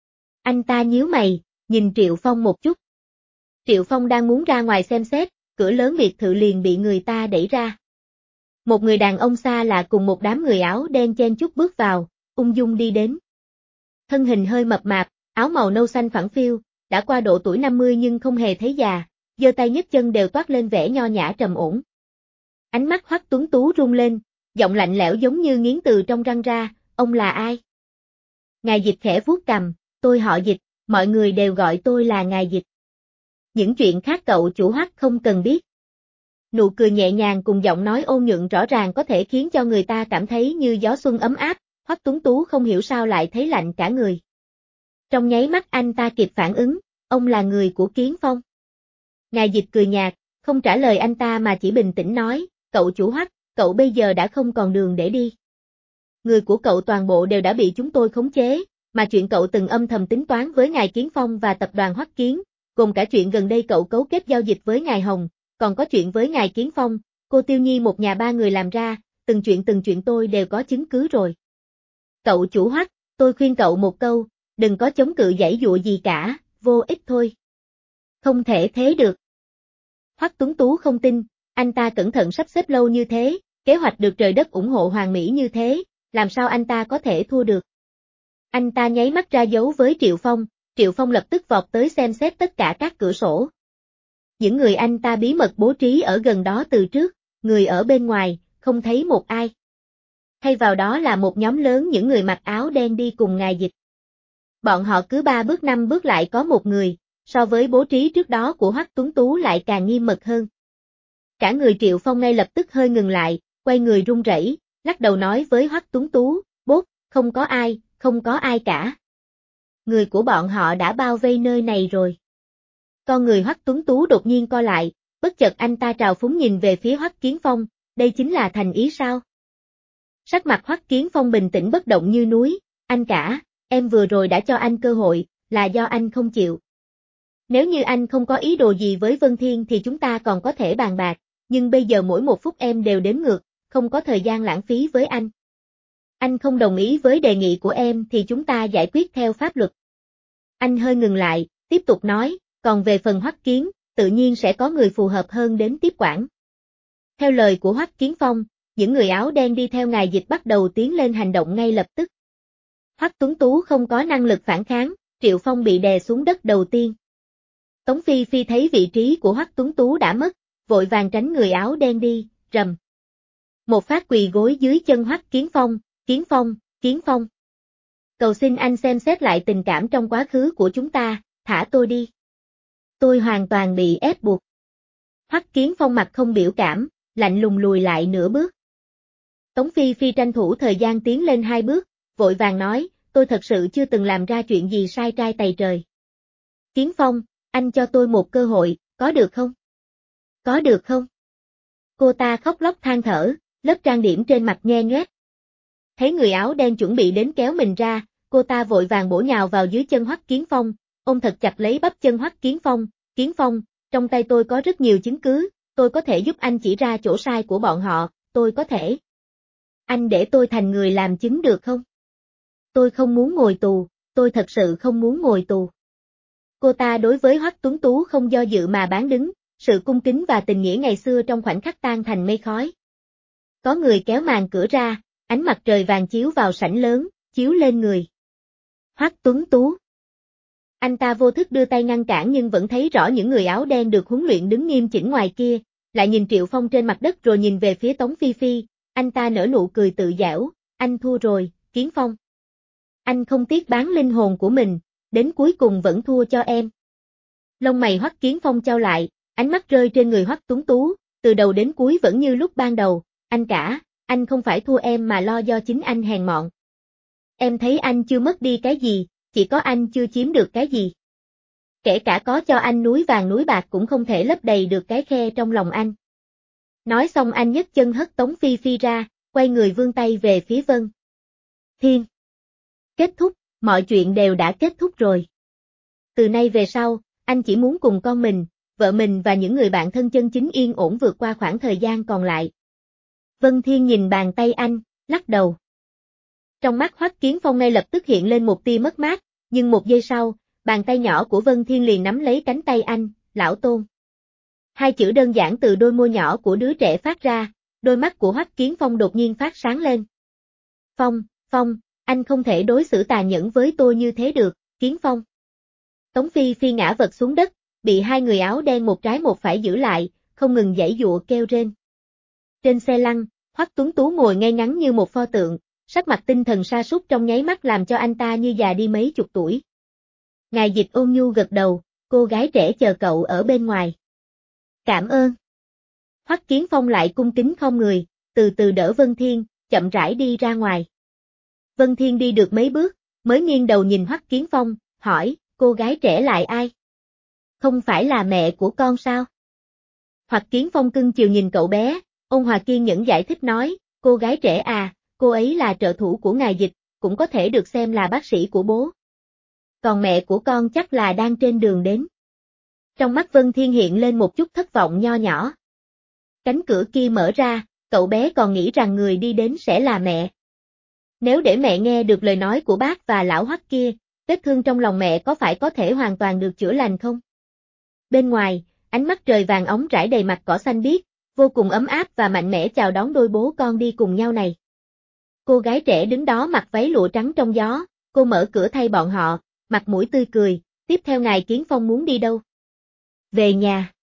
Speaker 1: Anh ta nhíu mày, nhìn Triệu Phong một chút. Triệu Phong đang muốn ra ngoài xem xét, cửa lớn biệt thự liền bị người ta đẩy ra. Một người đàn ông xa lạ cùng một đám người áo đen chen chúc bước vào, ung dung đi đến. Thân hình hơi mập mạp, áo màu nâu xanh phẳng phiu, đã qua độ tuổi 50 nhưng không hề thấy già, giơ tay nhấc chân đều toát lên vẻ nho nhã trầm ổn. Ánh mắt Hoắc Tuấn Tú rung lên, giọng lạnh lẽo giống như nghiến từ trong răng ra, ông là ai? Ngài Dịch khẽ vuốt cằm, tôi họ Dịch, mọi người đều gọi tôi là ngài Dịch. Những chuyện khác cậu chủ Hoắc không cần biết. Nụ cười nhẹ nhàng cùng giọng nói ôn nhuận rõ ràng có thể khiến cho người ta cảm thấy như gió xuân ấm áp, Hoắc Tuấn Tú không hiểu sao lại thấy lạnh cả người. Trong nháy mắt anh ta kịp phản ứng, ông là người của Kiến Phong. Ngài Dịch cười nhạt, không trả lời anh ta mà chỉ bình tĩnh nói, cậu chủ Hoắc, cậu bây giờ đã không còn đường để đi. Người của cậu toàn bộ đều đã bị chúng tôi khống chế, mà chuyện cậu từng âm thầm tính toán với ngài Kiến Phong và tập đoàn Hoắc Kiến, gồm cả chuyện gần đây cậu cấu kết giao dịch với ngài Hồng, còn có chuyện với ngài Kiến Phong, cô Tiêu Nhi một nhà ba người làm ra, từng chuyện tôi đều có chứng cứ rồi. Cậu chủ Hoắc, tôi khuyên cậu một câu, đừng có chống cự giãy dụa gì cả, vô ích thôi. Không thể thế được. Hoắc Tuấn Tú không tin, anh ta cẩn thận sắp xếp lâu như thế, kế hoạch được trời đất ủng hộ hoàn mỹ như thế, làm sao anh ta có thể thua được. Anh ta nháy mắt ra dấu với Triệu Phong lập tức vọt tới xem xét tất cả các cửa sổ. Những người anh ta bí mật bố trí ở gần đó từ trước, người ở bên ngoài, không thấy một ai. Thay vào đó là một nhóm lớn những người mặc áo đen đi cùng ngài Dịch. Bọn họ cứ 3 bước 5 bước lại có một người, so với bố trí trước đó của Hoắc Tuấn Tú lại càng nghiêm mật hơn. Cả người Triệu Phong ngay lập tức hơi ngừng lại, quay người run rẩy, lắc đầu nói với Hoắc Tuấn Tú, bốt, không có ai cả. Người của bọn họ đã bao vây nơi này rồi. Con người Hoắc Tuấn Tú đột nhiên co lại, bất chợt anh ta trào phúng nhìn về phía Hoắc Kiến Phong, đây chính là thành ý sao? Sắc mặt Hoắc Kiến Phong bình tĩnh bất động như núi, anh cả, em vừa rồi đã cho anh cơ hội, là do anh không chịu. Nếu như anh không có ý đồ gì với Vân Thiên thì chúng ta còn có thể bàn bạc, nhưng bây giờ mỗi một phút em đều đếm ngược, không có thời gian lãng phí với anh. Anh không đồng ý với đề nghị của em thì chúng ta giải quyết theo pháp luật. Anh hơi ngừng lại, tiếp tục nói, còn về phần Hoắc Kiến, tự nhiên sẽ có người phù hợp hơn đến tiếp quản. Theo lời của Hoắc Kiến Phong, những người áo đen đi theo ngài Dịch bắt đầu tiến lên hành động ngay lập tức. Hoắc Tuấn Tú không có năng lực phản kháng, Triệu Phong bị đè xuống đất đầu tiên. Tống Phi Phi thấy vị trí của Hoắc Tuấn Tú đã mất, vội vàng tránh người áo đen đi, rầm. Một phát quỳ gối dưới chân Hoắc Kiến Phong, Kiến Phong. Cầu xin anh xem xét lại tình cảm trong quá khứ của chúng ta, thả tôi đi. Tôi hoàn toàn bị ép buộc. Hoắc Kiến Phong mặt không biểu cảm, lạnh lùng lùi lại nửa bước. Tống Phi Phi tranh thủ thời gian tiến lên 2 bước, vội vàng nói, tôi thật sự chưa từng làm ra chuyện gì sai trai tày trời. Kiến Phong, anh cho tôi một cơ hội, có được không? Có được không? Cô ta khóc lóc than thở, lớp trang điểm trên mặt nhe nhoét. Thấy người áo đen chuẩn bị đến kéo mình ra, cô ta vội vàng bổ nhào vào dưới chân Hoắc Kiến Phong, ôm thật chặt lấy bắp chân Hoắc Kiến Phong, trong tay tôi có rất nhiều chứng cứ, tôi có thể giúp anh chỉ ra chỗ sai của bọn họ, tôi có thể. Anh để tôi thành người làm chứng được không? Tôi không muốn ngồi tù, tôi thật sự không muốn ngồi tù. Cô ta đối với Hoắc Tuấn Tú không do dự mà bán đứng, sự cung kính và tình nghĩa ngày xưa trong khoảnh khắc tan thành mây khói. Có người kéo màn cửa ra, ánh mặt trời vàng chiếu vào sảnh lớn, chiếu lên người. Hoắc Tuấn Tú. Anh ta vô thức đưa tay ngăn cản nhưng vẫn thấy rõ những người áo đen được huấn luyện đứng nghiêm chỉnh ngoài kia, lại nhìn Triệu Phong trên mặt đất rồi nhìn về phía Tống Phi Phi, anh ta nở nụ cười tự giễu, anh thua rồi, Kiến Phong. Anh không tiếc bán linh hồn của mình, đến cuối cùng vẫn thua cho em. Lông mày Hoắc Kiến Phong chau lại, ánh mắt rơi trên người Hoắc Tuấn Tú, từ đầu đến cuối vẫn như lúc ban đầu, anh không phải thua em mà lo do chính anh hèn mọn. Em thấy anh chưa mất đi cái gì, chỉ có anh chưa chiếm được cái gì. Kể cả có cho anh núi vàng núi bạc cũng không thể lấp đầy được cái khe trong lòng anh. Nói xong anh nhấc chân hất Tống Phi Phi ra, quay người vươn tay về phía Vân Thiên. Kết thúc, mọi chuyện đều đã kết thúc rồi. Từ nay về sau, anh chỉ muốn cùng con mình, vợ mình và những người bạn thân chân chính yên ổn vượt qua khoảng thời gian còn lại. Vân Thiên nhìn bàn tay anh, lắc đầu. Trong mắt Hoắc Kiến Phong ngay lập tức hiện lên một tia mất mát, nhưng một giây sau, bàn tay nhỏ của Vân Thiên liền nắm lấy cánh tay anh, lão Tôn. Hai chữ đơn giản từ đôi môi nhỏ của đứa trẻ phát ra, đôi mắt của Hoắc Kiến Phong đột nhiên phát sáng lên. Phong, anh không thể đối xử tàn nhẫn với tôi như thế được, Kiến Phong. Tống Phi Phi ngã vật xuống đất, bị hai người áo đen một trái một phải giữ lại, không ngừng giãy giụa kêu rên. Trên xe lăn, Hoắc Tuấn Tú ngồi ngay ngắn như một pho tượng, sắc mặt tinh thần sa sút trong nháy mắt làm cho anh ta như già đi mấy chục tuổi. Ngài Dịch ôn nhu gật đầu, cô gái trẻ chờ cậu ở bên ngoài. Cảm ơn. Hoắc Kiến Phong lại cung kính không người, từ từ đỡ Vân Thiên, chậm rãi đi ra ngoài. Vân Thiên đi được mấy bước, mới nghiêng đầu nhìn Hoắc Kiến Phong, hỏi, cô gái trẻ lại ai? Không phải là mẹ của con sao? Hoắc Kiến Phong cưng chiều nhìn cậu bé, ôn hòa kiên nhẫn giải thích nói, cô gái trẻ à, cô ấy là trợ thủ của ngài Dịch, cũng có thể được xem là bác sĩ của bố. Còn mẹ của con chắc là đang trên đường đến. Trong mắt Vân Thiên hiện lên một chút thất vọng nho nhỏ. Cánh cửa kia mở ra, cậu bé còn nghĩ rằng người đi đến sẽ là mẹ. Nếu để mẹ nghe được lời nói của bác và lão Hoắc kia, vết thương trong lòng mẹ có phải có thể hoàn toàn được chữa lành không? Bên ngoài, ánh mắt trời vàng óng rải đầy mặt cỏ xanh biếc, vô cùng ấm áp và mạnh mẽ chào đón đôi bố con đi cùng nhau này. Cô gái trẻ đứng đó mặc váy lụa trắng trong gió, cô mở cửa thay bọn họ, mặt mũi tươi cười, tiếp theo ngài Kiến Phong muốn đi đâu? Về nhà.